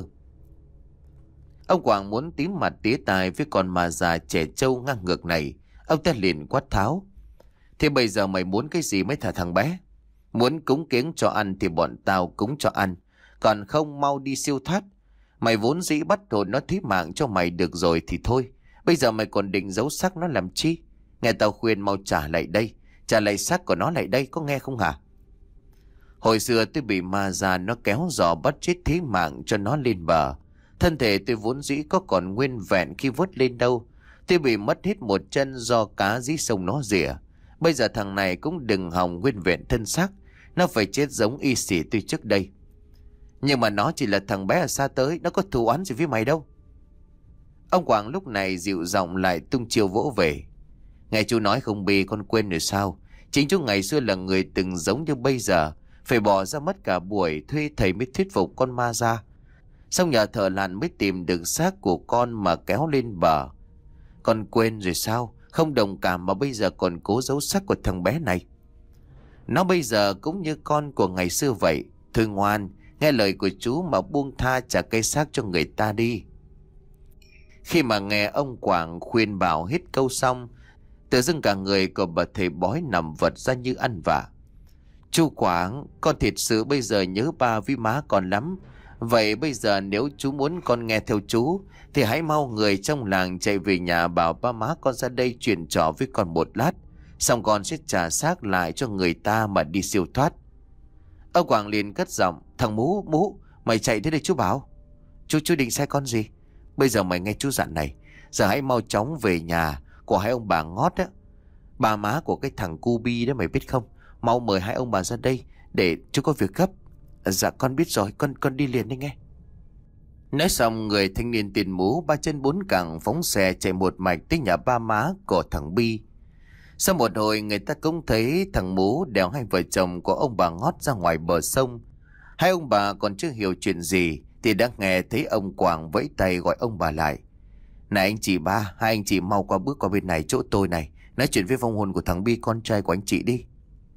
Ông Quảng muốn tím mặt tía tai với con mà già trẻ trâu ngang ngược này. Ông ta liền quát tháo: thế bây giờ mày muốn cái gì mới thả thằng bé? Muốn cúng kiếng cho ăn thì bọn tao cúng cho ăn, còn không mau đi siêu thoát. Mày vốn dĩ bắt hồn nó thí mạng cho mày được rồi thì thôi, bây giờ mày còn định giấu xác nó làm chi? Nghe tao khuyên mau trả lại đây, trả lại xác của nó lại đây, có nghe không hả? Hồi xưa tôi bị ma già nó kéo giò bắt chết thí mạng cho nó lên bờ. Thân thể tôi vốn dĩ có còn nguyên vẹn khi vớt lên đâu. Tôi bị mất hết một chân do cá dưới sông nó rỉa. Bây giờ thằng này cũng đừng hòng nguyên vẹn thân xác, nó phải chết giống y xỉ tôi trước đây. Nhưng mà nó chỉ là thằng bé ở xa tới, nó có thù oán gì với mày đâu. Ông Quảng lúc này dịu giọng lại tung chiêu vỗ về: nghe chú nói không Bi, con quên rồi sao? Chính chú ngày xưa là người từng giống như bây giờ, phải bỏ ra mất cả buổi thuê thầy mới thuyết phục con ma ra. Xong nhờ thợ lặn mới tìm được xác của con mà kéo lên bờ. Con quên rồi sao? Không đồng cảm mà bây giờ còn cố giấu xác của thằng bé này. Nó bây giờ cũng như con của ngày xưa vậy. Thôi ngoan, nghe lời của chú mà buông tha trả cây xác cho người ta đi. Khi mà nghe ông Quảng khuyên bảo hết câu xong, tự dưng cả người của bà thầy bói nằm vật ra như ăn vạ. Chú Quảng, con thiệt sự bây giờ nhớ ba với má con lắm. Vậy bây giờ nếu chú muốn con nghe theo chú, thì hãy mau người trong làng chạy về nhà bảo ba má con ra đây chuyện trò với con một lát. Xong con sẽ trả xác lại cho người ta mà đi siêu thoát. Ông Quảng liền cất giọng: thằng Mú, Mú, mày chạy thế đây chú bảo. Chú chú định sai con gì? Bây giờ mày nghe chú dặn này, giờ hãy mau chóng về nhà của hai ông bà Ngót á, bà má của cái thằng cu Bi đó, mày biết không? Mau mời hai ông bà ra đây để chú có việc gấp. Dạ con biết rồi, con con đi liền đây nghe. Nói xong, người thanh niên tiền mũ ba chân bốn cẳng phóng xe chạy một mạch tới nhà ba má của thằng Bi. Sau một hồi, người ta cũng thấy thằng Mú đèo hai vợ chồng của ông bà Ngót ra ngoài bờ sông. Hai ông bà còn chưa hiểu chuyện gì thì đã nghe thấy ông Quảng vẫy tay gọi ông bà lại. Này anh chị ba, hai anh chị mau qua bước qua bên này chỗ tôi này, nói chuyện với vong hồn của thằng Bi, con trai của anh chị đi.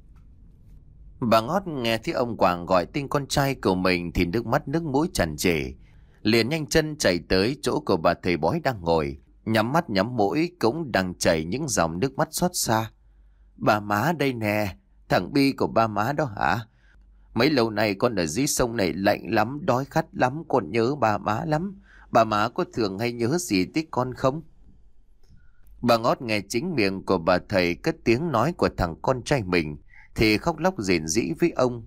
Bà Ngót nghe thấy ông Quảng gọi tên con trai của mình thì nước mắt nước mũi tràn trề, liền nhanh chân chạy tới chỗ của bà thầy bói đang ngồi, nhắm mắt nhắm mũi cũng đang chảy những dòng nước mắt xót xa. Bà má đây nè, thằng Bi của ba má đó hả? Mấy lâu nay con ở dưới sông này lạnh lắm, đói khát lắm, con nhớ bà má lắm. Bà má có thường hay nhớ gì tới con không? Bà Ngót nghe chính miệng của bà thầy cất tiếng nói của thằng con trai mình thì khóc lóc rền rĩ với ông.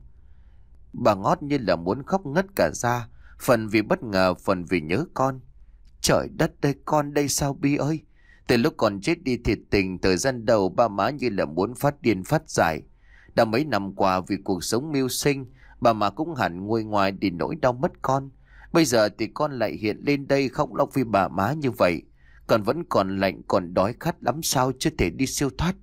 Bà Ngót như là muốn khóc ngất cả ra, phần vì bất ngờ, phần vì nhớ con. Trời đất đây, con đây sao Bi ơi? Từ lúc con chết đi thiệt tình, thời gian đầu ba má như là muốn phát điên phát dại. Đã mấy năm qua vì cuộc sống mưu sinh, bà má cũng hẳn nguôi ngoài để nỗi đau mất con. Bây giờ thì con lại hiện lên đây khóc lóc vì bà má như vậy. Con vẫn còn lạnh, còn đói khát lắm, sao chưa thể đi siêu thoát.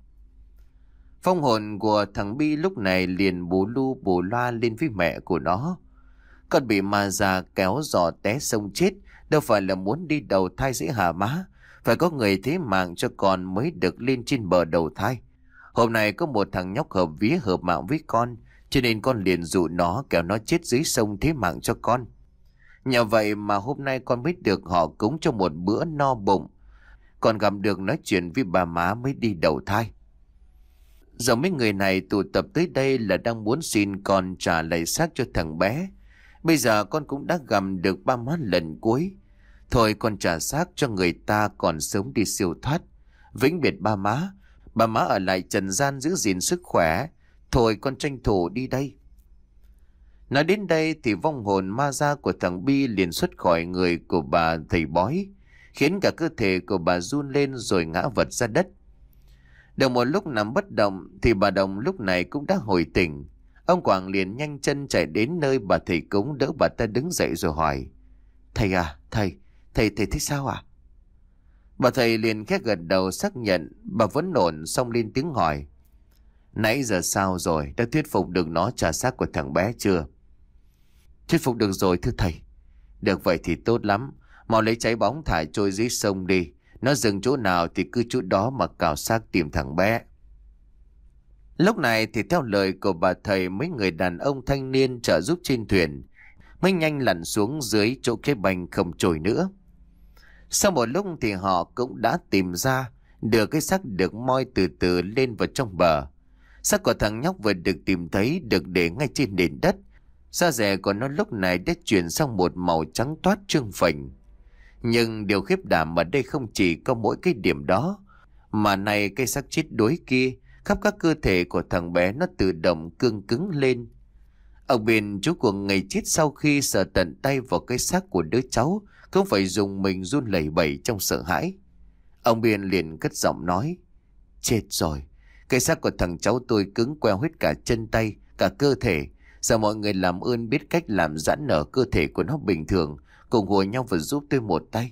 Phong hồn của thằng Bi lúc này liền bù lu bù loa lên với mẹ của nó. Con bị ma già kéo giò té sông chết, đâu phải là muốn đi đầu thai dễ hả má? Phải có người thế mạng cho con mới được lên trên bờ đầu thai. Hôm nay có một thằng nhóc hợp vía hợp mạng với con, cho nên con liền dụ nó kéo nó chết dưới sông thế mạng cho con. Nhờ vậy mà hôm nay con mới được họ cúng cho một bữa no bụng. Còn gặp được nói chuyện với bà má mới đi đầu thai. Giờ mấy người này tụ tập tới đây là đang muốn xin con trả lại xác cho thằng bé. Bây giờ con cũng đã gặp được ba má lần cuối. Thôi con trả xác cho người ta còn sớm đi siêu thoát. Vĩnh biệt ba má. Bà má ở lại trần gian giữ gìn sức khỏe. Thôi con tranh thủ đi đây. Nói đến đây thì vong hồn ma da của thằng Bi liền xuất khỏi người của bà thầy bói, khiến cả cơ thể của bà run lên rồi ngã vật ra đất. Được một lúc nằm bất động thì bà Đồng lúc này cũng đã hồi tỉnh. Ông Quảng liền nhanh chân chạy đến nơi bà thầy cúng, đỡ bà ta đứng dậy rồi hỏi: Thầy à, thầy, thầy, thầy thấy sao à? Bà thầy liền khẽ gật đầu xác nhận. Bà vẫn ổn xong lên tiếng hỏi: Nãy giờ sao rồi, đã thuyết phục được nó trả xác của thằng bé chưa? Thuyết phục được rồi thưa thầy. Được vậy thì tốt lắm. Mau lấy trái bóng thả trôi dưới sông đi. Nó dừng chỗ nào thì cứ chỗ đó mà cào xác tìm thằng bé. Lúc này thì theo lời của bà thầy, mấy người đàn ông thanh niên trợ giúp trên thuyền mới nhanh lặn xuống dưới chỗ cái banh không trôi nữa. Sau một lúc thì họ cũng đã tìm ra được cái xác được moi từ từ lên vào trong bờ. Xác của thằng nhóc vừa được tìm thấy được để ngay trên nền đất. Da rẻ của nó lúc này đã chuyển sang một màu trắng toát trương phình. Nhưng điều khiếp đảm ở đây không chỉ có mỗi cái điểm đó, mà này cái xác chết đuối kia, khắp các cơ thể của thằng bé nó tự động cương cứng lên. Ông Biên, chú của người chết, sau khi sờ tận tay vào cái xác của đứa cháu, cũng phải dùng mình run lẩy bẩy trong sợ hãi. Ông Biên liền cất giọng nói: Chết rồi, cái xác của thằng cháu tôi cứng queo hết cả chân tay, cả cơ thể. Giờ mọi người làm ơn biết cách làm giãn nở cơ thể của nó bình thường, cùng hùa nhau và giúp tôi một tay.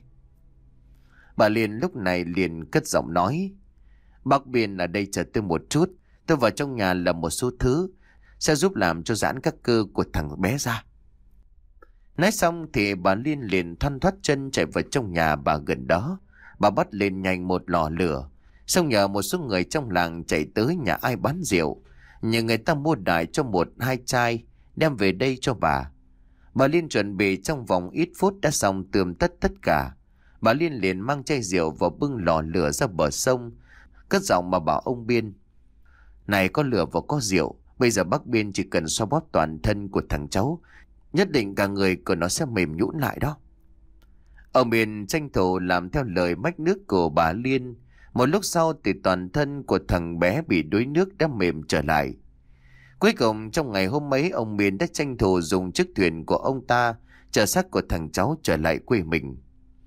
Bà Liên lúc này liền cất giọng nói: Bác Biên ở đây chờ tôi một chút, tôi vào trong nhà làm một số thứ, sẽ giúp làm cho giãn các cơ của thằng bé ra. Nói xong thì bà Liên liền thoăn thoắt chân chạy vào trong nhà bà gần đó. Bà bắt lên nhanh một lò lửa, xong nhờ một số người trong làng chạy tới nhà ai bán rượu, nhờ người ta mua đại cho một hai chai đem về đây cho bà. Bà Liên chuẩn bị trong vòng ít phút đã xong tươm tất tất cả. Bà Liên liền mang chai rượu và bưng lò lửa ra bờ sông, cất giọng mà bảo ông Biên: Này, có lửa và có rượu, bây giờ bác Biên chỉ cần xoa bóp toàn thân của thằng cháu, nhất định cả người của nó sẽ mềm nhũn lại đó. Ông Biên tranh thủ làm theo lời mách nước của bà Liên. Một lúc sau thì toàn thân của thằng bé bị đuối nước đã mềm trở lại. Cuối cùng trong ngày hôm ấy, ông Biên đã tranh thủ dùng chiếc thuyền của ông ta chở xác của thằng cháu trở lại quê mình.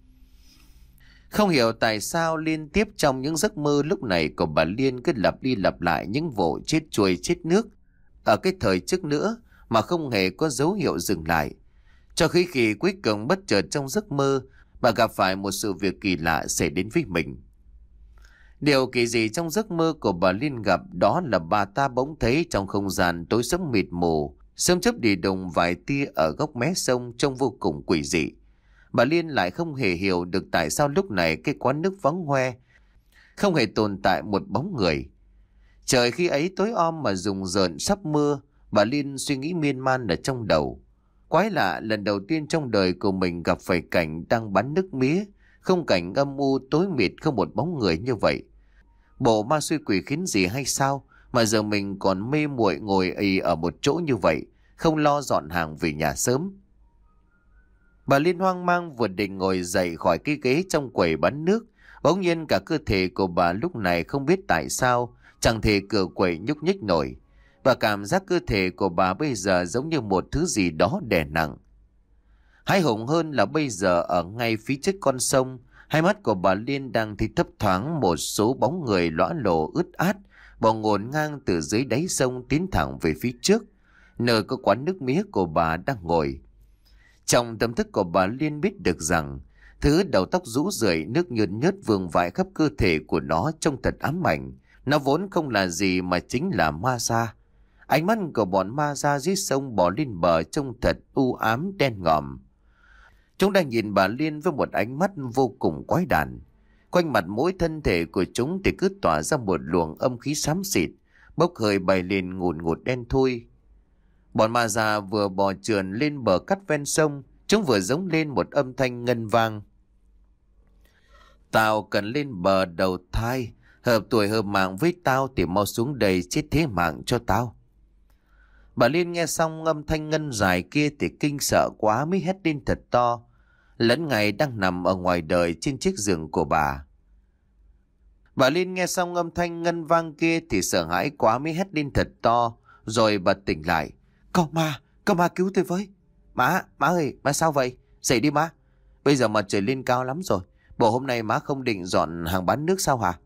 Không hiểu tại sao liên tiếp trong những giấc mơ lúc này của bà Liên cứ lặp đi lặp lại những vụ chết chuối chết nước ở cái thời trước nữa mà không hề có dấu hiệu dừng lại. Cho khi khi cuối cùng bất chợt trong giấc mơ, bà gặp phải một sự việc kỳ lạ xảy đến với mình. Điều kỳ dị trong giấc mơ của bà Liên gặp đó là bà ta bỗng thấy trong không gian tối sẫm mịt mù, sớm chớp đi đồng vài tia ở góc mé sông trông vô cùng quỷ dị. Bà Liên lại không hề hiểu được tại sao lúc này cái quán nước vắng hoe, không hề tồn tại một bóng người. Trời khi ấy tối om mà rùng rợn sắp mưa, bà Liên suy nghĩ miên man ở trong đầu. Quái lạ, lần đầu tiên trong đời của mình gặp phải cảnh đang bán nước mía, không cảnh âm u tối mịt không một bóng người như vậy. Bộ ma xui quỷ khiến gì hay sao mà giờ mình còn mê muội ngồi ì ở một chỗ như vậy, không lo dọn hàng về nhà sớm. Bà Liên hoang mang vừa định ngồi dậy khỏi cái ghế trong quầy bán nước, bỗng nhiên cả cơ thể của bà lúc này không biết tại sao chẳng thể cựa quậy nhúc nhích nổi. Bà cảm giác cơ thể của bà bây giờ giống như một thứ gì đó đè nặng. Hãi hùng hơn là bây giờ ở ngay phía trước con sông, hai mắt của bà Liên đang thấy thấp thoáng một số bóng người lõa lồ ướt át bò ngổn ngang từ dưới đáy sông tiến thẳng về phía trước, nơi có quán nước mía của bà đang ngồi. Trong tâm thức của bà Liên biết được rằng thứ đầu tóc rũ rượi nước nhợt nhớt vương vãi khắp cơ thể của nó trông thật ám ảnh. Nó vốn không là gì mà chính là ma da. Ánh mắt của bọn ma da dưới sông bò lên bờ trông thật u ám đen ngòm. Chúng đang nhìn bà Liên với một ánh mắt vô cùng quái đản. Quanh mặt mỗi thân thể của chúng thì cứ tỏa ra một luồng âm khí xám xịt, bốc hơi bay lên ngùn ngụt đen thui. Bọn ma da vừa bò trườn lên bờ cắt ven sông, chúng vừa giống lên một âm thanh ngân vang. Tao cần lên bờ đầu thai, hợp tuổi hợp mạng với tao thì mau xuống đây chết thế mạng cho tao. Bà Liên nghe xong âm thanh ngân dài kia thì kinh sợ quá mới hét lên thật to. Lẫn ngày đang nằm ở ngoài đời trên chiếc giường của bà. Bà Liên nghe xong âm thanh ngân vang kia thì sợ hãi quá mới hét lên thật to. Rồi bà tỉnh lại. Có ma, có ma cứu tôi với. Má, má ơi, má sao vậy? Dậy đi má. Bây giờ mặt trời lên cao lắm rồi. Bộ hôm nay má không định dọn hàng bán nước sao hả?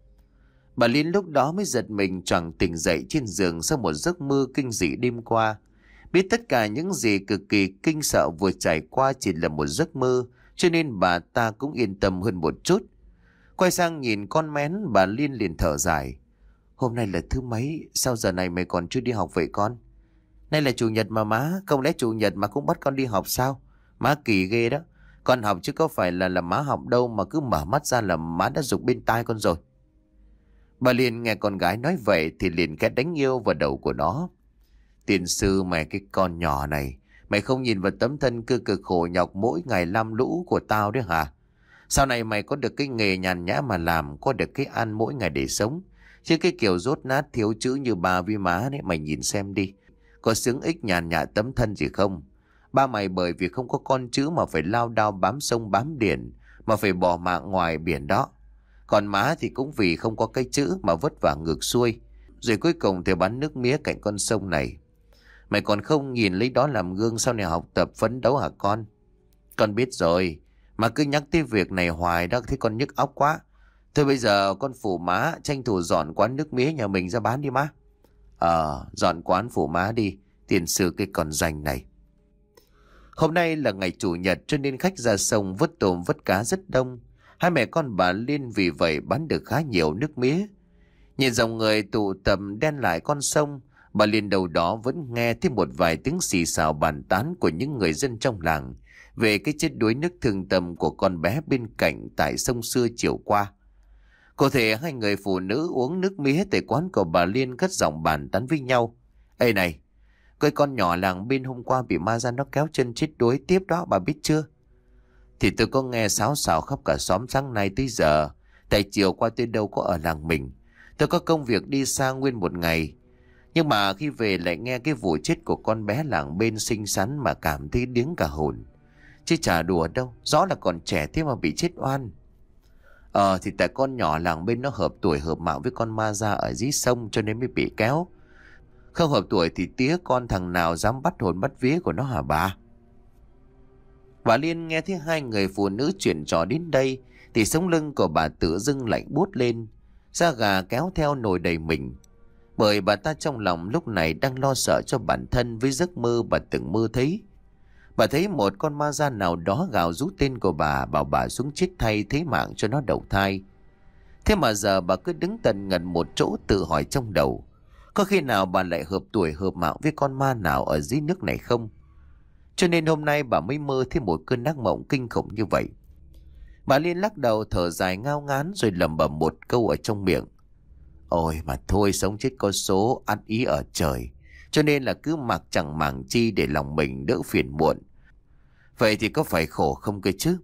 Bà Liên lúc đó mới giật mình choàng tỉnh dậy trên giường sau một giấc mơ kinh dị đêm qua. Biết tất cả những gì cực kỳ kinh sợ vừa trải qua chỉ là một giấc mơ, cho nên bà ta cũng yên tâm hơn một chút. Quay sang nhìn con mén, bà Liên liền thở dài. Hôm nay là thứ mấy, sao giờ này mày còn chưa đi học vậy con? Nay là chủ nhật mà má, không lẽ chủ nhật mà cũng bắt con đi học sao? Má kỳ ghê đó, con học chứ có phải là là má học đâu mà cứ mở mắt ra là má đã giục bên tai con rồi. Bà Liên nghe con gái nói vậy thì liền két đánh yêu vào đầu của nó. Tiền sư mày cái con nhỏ này, mày không nhìn vào tấm thân cơ cực khổ nhọc mỗi ngày lam lũ của tao đấy hả? Sau này mày có được cái nghề nhàn nhã mà làm, có được cái ăn mỗi ngày để sống. Chứ cái kiểu rốt nát thiếu chữ như bà với má đấy, mày nhìn xem đi. Có sướng ích nhàn nhã tấm thân gì không? Ba mày bởi vì không có con chữ mà phải lao đao bám sông bám biển, mà phải bỏ mạng ngoài biển đó. Còn má thì cũng vì không có cái chữ mà vất vả ngược xuôi, rồi cuối cùng thì bán nước mía cạnh con sông này. Mày còn không nhìn lấy đó làm gương sau này học tập phấn đấu hả con? Con biết rồi, mà cứ nhắc tới việc này hoài đó thấy con nhức óc quá. Thôi bây giờ con phụ má tranh thủ dọn quán nước mía nhà mình ra bán đi má. Ờ, dọn quán phụ má đi, tiền sư cái con danh này. Hôm nay là ngày chủ nhật cho nên khách ra sông vớt tôm vớt cá rất đông. Hai mẹ con bà Liên vì vậy bán được khá nhiều nước mía. Nhìn dòng người tụ tập đen lại con sông, bà Liên đầu đó vẫn nghe thêm một vài tiếng xì xào bàn tán của những người dân trong làng về cái chết đuối nước thương tâm của con bé bên cạnh tại sông xưa chiều qua. Có thể hai người phụ nữ uống nước mía tại quán của bà Liên cất giọng bàn tán với nhau. Ê này, cái con nhỏ làng bên hôm qua bị ma ra nó kéo chân chết đuối tiếp đó, bà biết chưa? Thì tôi có nghe xáo xào khắp cả xóm sáng nay tới giờ. Tại chiều qua tôi đâu có ở làng mình. Tôi có công việc đi xa nguyên một ngày. Nhưng mà khi về lại nghe cái vụ chết của con bé làng bên xinh xắn mà cảm thấy điếng cả hồn. Chứ chả đùa đâu, rõ là còn trẻ thế mà bị chết oan. Ờ thì tại con nhỏ làng bên nó hợp tuổi hợp mạng với con ma ra ở dưới sông cho nên mới bị kéo. Không hợp tuổi thì tía con thằng nào dám bắt hồn bắt vía của nó hả bà? Bà Liên nghe thấy hai người phụ nữ chuyện trò đến đây thì sống lưng của bà tự dưng lạnh buốt lên, da gà kéo theo nổi đầy mình. Bởi bà ta trong lòng lúc này đang lo sợ cho bản thân với giấc mơ bà từng mơ thấy. Bà thấy một con ma da nào đó gào rú tên của bà, bảo bà xuống chết thay thế mạng cho nó đầu thai. Thế mà giờ bà cứ đứng tần ngần một chỗ tự hỏi trong đầu, có khi nào bà lại hợp tuổi hợp mạo với con ma nào ở dưới nước này không? Cho nên hôm nay bà mới mơ thấy một cơn ác mộng kinh khủng như vậy. Bà Liên lắc đầu thở dài ngao ngán rồi lẩm bẩm một câu ở trong miệng. Ôi mà thôi, sống chết có số, ăn ý ở trời. Cho nên là cứ mặc chẳng màng chi để lòng mình đỡ phiền muộn. Vậy thì có phải khổ không cơ chứ?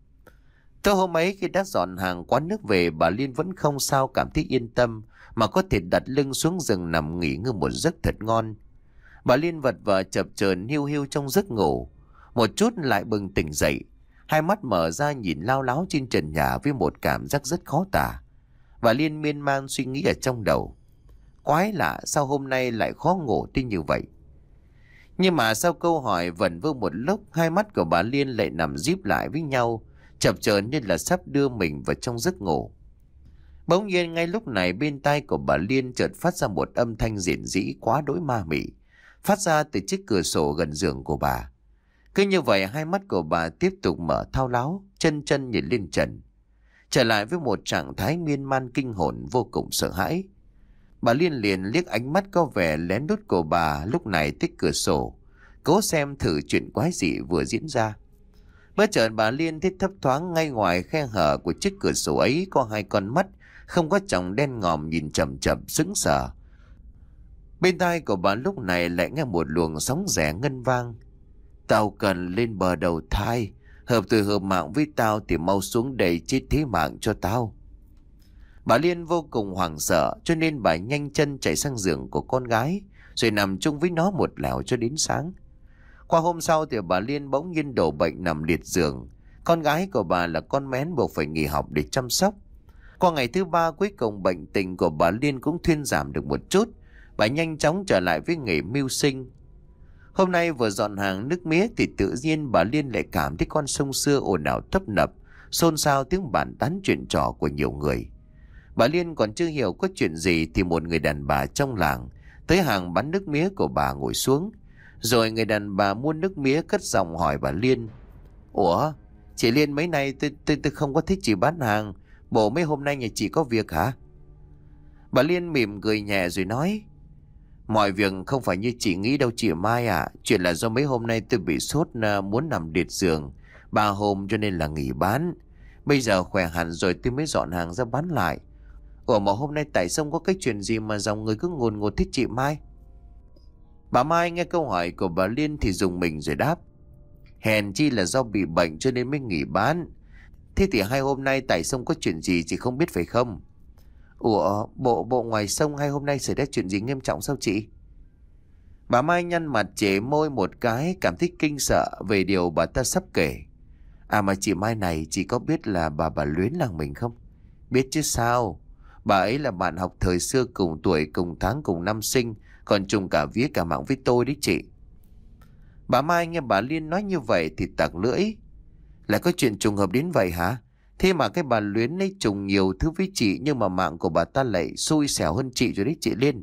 Tối hôm ấy khi đã dọn hàng quán nước về, bà Liên vẫn không sao cảm thấy yên tâm, mà có thể đặt lưng xuống giường nằm nghỉ ngơi một giấc thật ngon. Bà Liên vật vờ chập chờn hiu hiu trong giấc ngủ, một chút lại bừng tỉnh dậy, hai mắt mở ra nhìn lao láo trên trần nhà với một cảm giác rất khó tả. Bà Liên miên man suy nghĩ ở trong đầu. Quái lạ, sao hôm nay lại khó ngủ đến như vậy? Nhưng mà sau câu hỏi vẩn vơ một lúc, hai mắt của bà Liên lại nằm díp lại với nhau, chập chờn như là sắp đưa mình vào trong giấc ngủ. Bỗng nhiên ngay lúc này bên tai của bà Liên chợt phát ra một âm thanh rền rĩ quá đỗi ma mị, phát ra từ chiếc cửa sổ gần giường của bà. Cứ như vậy hai mắt của bà tiếp tục mở thao láo, chân chân nhìn lên trần, trở lại với một trạng thái miên man kinh hồn vô cùng sợ hãi. Bà Liên liền liếc ánh mắt có vẻ lén lút của bà lúc này tích cửa sổ, cố xem thử chuyện quái dị vừa diễn ra. Bất chợt bà Liên thấy thấp thoáng ngay ngoài khe hở của chiếc cửa sổ ấy có hai con mắt không có tròng đen ngòm nhìn chầm chầm sững sờ. Bên tai của bà lúc này lại nghe một luồng sóng rẽ ngân vang. Tao cần lên bờ đầu thai, hợp tuổi hợp mạng với tao thì mau xuống đây chết thế mạng cho tao. Bà Liên vô cùng hoảng sợ, cho nên bà nhanh chân chạy sang giường của con gái, rồi nằm chung với nó một lẻo cho đến sáng. Qua hôm sau thì bà Liên bỗng nhiên đổ bệnh nằm liệt giường. Con gái của bà là con Mén buộc phải nghỉ học để chăm sóc. Qua ngày thứ ba cuối cùng bệnh tình của bà Liên cũng thuyên giảm được một chút. Bà nhanh chóng trở lại với nghề mưu sinh. Hôm nay vừa dọn hàng nước mía thì tự nhiên bà Liên lại cảm thấy con sông xưa ồn ào tấp nập, xôn xao tiếng bàn tán chuyện trò của nhiều người. Bà Liên còn chưa hiểu có chuyện gì thì một người đàn bà trong làng tới hàng bán nước mía của bà ngồi xuống. Rồi người đàn bà mua nước mía cất giọng hỏi bà Liên. Ủa, chị Liên mấy nay tôi, tôi, tôi không có thích chị bán hàng. Bộ mấy hôm nay nhà chị có việc hả? Bà Liên mỉm cười nhẹ rồi nói. Mọi việc không phải như chị nghĩ đâu chị Mai ạ. Chuyện là do mấy hôm nay tôi bị sốt muốn nằm liệt giường ba hôm cho nên là nghỉ bán. Bây giờ khỏe hẳn rồi tôi mới dọn hàng ra bán lại. Ủa mà hôm nay tại sao có cái chuyện gì mà dòng người cứ ngồn ngột thích chị Mai? Bà Mai nghe câu hỏi của bà Liên thì dùng mình rồi đáp. Hèn chi là do bị bệnh cho nên mới nghỉ bán. Thế thì hai hôm nay tại sông có chuyện gì chị không biết phải không? Ủa, bộ bộ ngoài sông hai hôm nay xảy ra chuyện gì nghiêm trọng sao chị? Bà Mai nhăn mặt chế môi một cái, cảm thấy kinh sợ về điều bà ta sắp kể. À mà chị Mai này, chị có biết là bà bà Luyến làng mình không? Biết chứ sao. Bà ấy là bạn học thời xưa, cùng tuổi, cùng tháng, cùng năm sinh, còn trùng cả vía cả mạng với tôi đấy chị. Bà Mai nghe bà Liên nói như vậy thì tặc lưỡi. Lại có chuyện trùng hợp đến vậy hả? Thế mà cái bà Luyến ấy trùng nhiều thứ với chị, nhưng mà mạng của bà ta lại xui xẻo hơn chị rồi đấy chị Liên.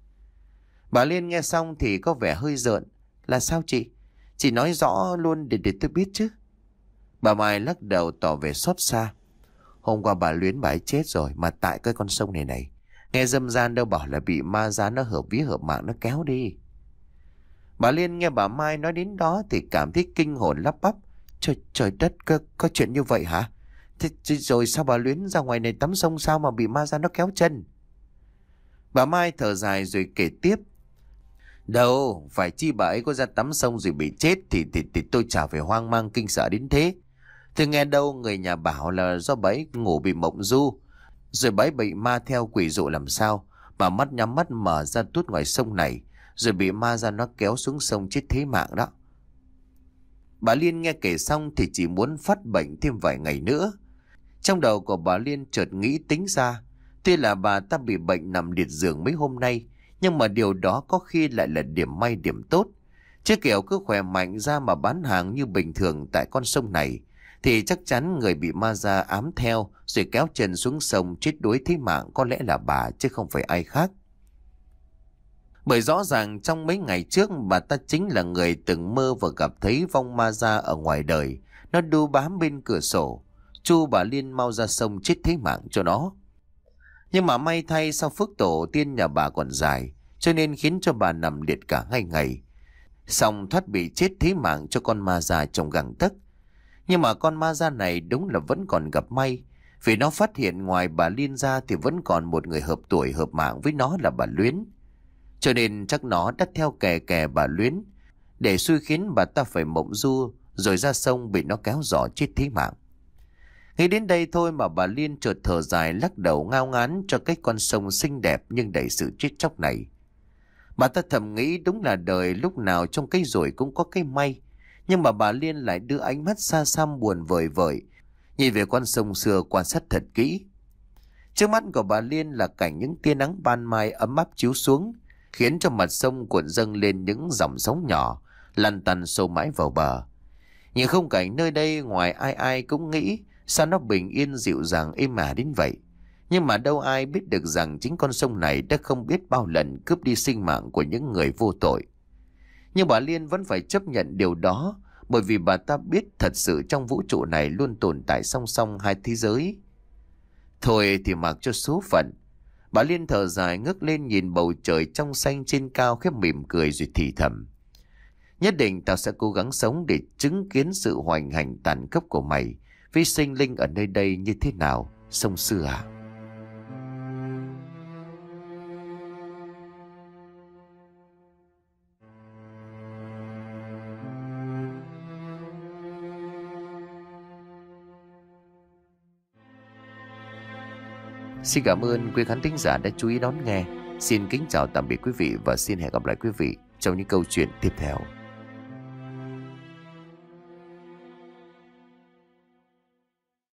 Bà Liên nghe xong thì có vẻ hơi rợn. Là sao chị? Chị nói rõ luôn để để tôi biết chứ. Bà Mai lắc đầu tỏ vẻ xót xa. Hôm qua bà Luyến bà ấy chết rồi, mà tại cái con sông này này. Nghe dâm gian đâu bảo là bị ma giá nó hợp vía hợp mạng nó kéo đi. Bà Liên nghe bà Mai nói đến đó thì cảm thấy kinh hồn lắp bắp. Trời, trời đất, có, có chuyện như vậy hả? Thế rồi sao bà Luyến ra ngoài này tắm sông sao mà bị ma giá nó kéo chân? Bà Mai thở dài rồi kể tiếp. Đâu, phải chi bà ấy có ra tắm sông rồi bị chết thì, thì, thì tôi chả phải hoang mang kinh sợ đến thế. Tôi nghe đâu người nhà bảo là do bà ấy ngủ bị mộng du, rồi bà ấy bị ma theo quỷ dụ làm sao, mà mắt nhắm mắt mở ra tuốt ngoài sông này, rồi bị ma ra nó kéo xuống sông chết thế mạng đó. Bà Liên nghe kể xong thì chỉ muốn phát bệnh thêm vài ngày nữa. Trong đầu của bà Liên chợt nghĩ tính ra, tuy là bà ta bị bệnh nằm liệt giường mấy hôm nay, nhưng mà điều đó có khi lại là điểm may điểm tốt. Chứ kiểu cứ khỏe mạnh ra mà bán hàng như bình thường tại con sông này, thì chắc chắn người bị ma da ám theo rồi kéo chân xuống sông chết đuối thế mạng có lẽ là bà chứ không phải ai khác. Bởi rõ ràng trong mấy ngày trước bà ta chính là người từng mơ và gặp thấy vong ma da ở ngoài đời. Nó đu bám bên cửa sổ. Chu bà Liên mau ra sông chết thế mạng cho nó. Nhưng mà may thay sau phước tổ tiên nhà bà còn dài, cho nên khiến cho bà nằm liệt cả hai ngày. Xong thoát bị chết thế mạng cho con ma da trong gang tấc. Nhưng mà con ma da này đúng là vẫn còn gặp may. Vì nó phát hiện ngoài bà Liên ra thì vẫn còn một người hợp tuổi hợp mạng với nó là bà Luyến. Cho nên chắc nó đã theo kè kè bà Luyến để xui khiến bà ta phải mộng du rồi ra sông bị nó kéo giỏ chết thế mạng. Nghĩ đến đây thôi mà bà Liên chợt thở dài lắc đầu ngao ngán cho cái con sông xinh đẹp nhưng đầy sự chết chóc này. Bà ta thầm nghĩ đúng là đời lúc nào trong cái rủi cũng có cái may. Nhưng mà bà Liên lại đưa ánh mắt xa xăm buồn vời vợi nhìn về con sông xưa quan sát thật kỹ. Trước mắt của bà Liên là cảnh những tia nắng ban mai ấm áp chiếu xuống, khiến cho mặt sông cuộn dâng lên những dòng sóng nhỏ lăn tăn xô mãi vào bờ. Nhìn khung cảnh nơi đây ngoài ai ai cũng nghĩ sao nó bình yên dịu dàng êm ả đến vậy. Nhưng mà đâu ai biết được rằng chính con sông này đã không biết bao lần cướp đi sinh mạng của những người vô tội. Nhưng bà Liên vẫn phải chấp nhận điều đó, bởi vì bà ta biết thật sự trong vũ trụ này luôn tồn tại song song hai thế giới. Thôi thì mặc cho số phận. Bà Liên thở dài ngước lên nhìn bầu trời trong xanh trên cao, khép mỉm cười rồi thì thầm: nhất định tao sẽ cố gắng sống để chứng kiến sự hoành hành tàn khốc của mày với sinh linh ở nơi đây như thế nào, sông xưa à. Xin cảm ơn quý khán thính giả đã chú ý đón nghe. Xin kính chào tạm biệt quý vị và xin hẹn gặp lại quý vị trong những câu chuyện tiếp theo.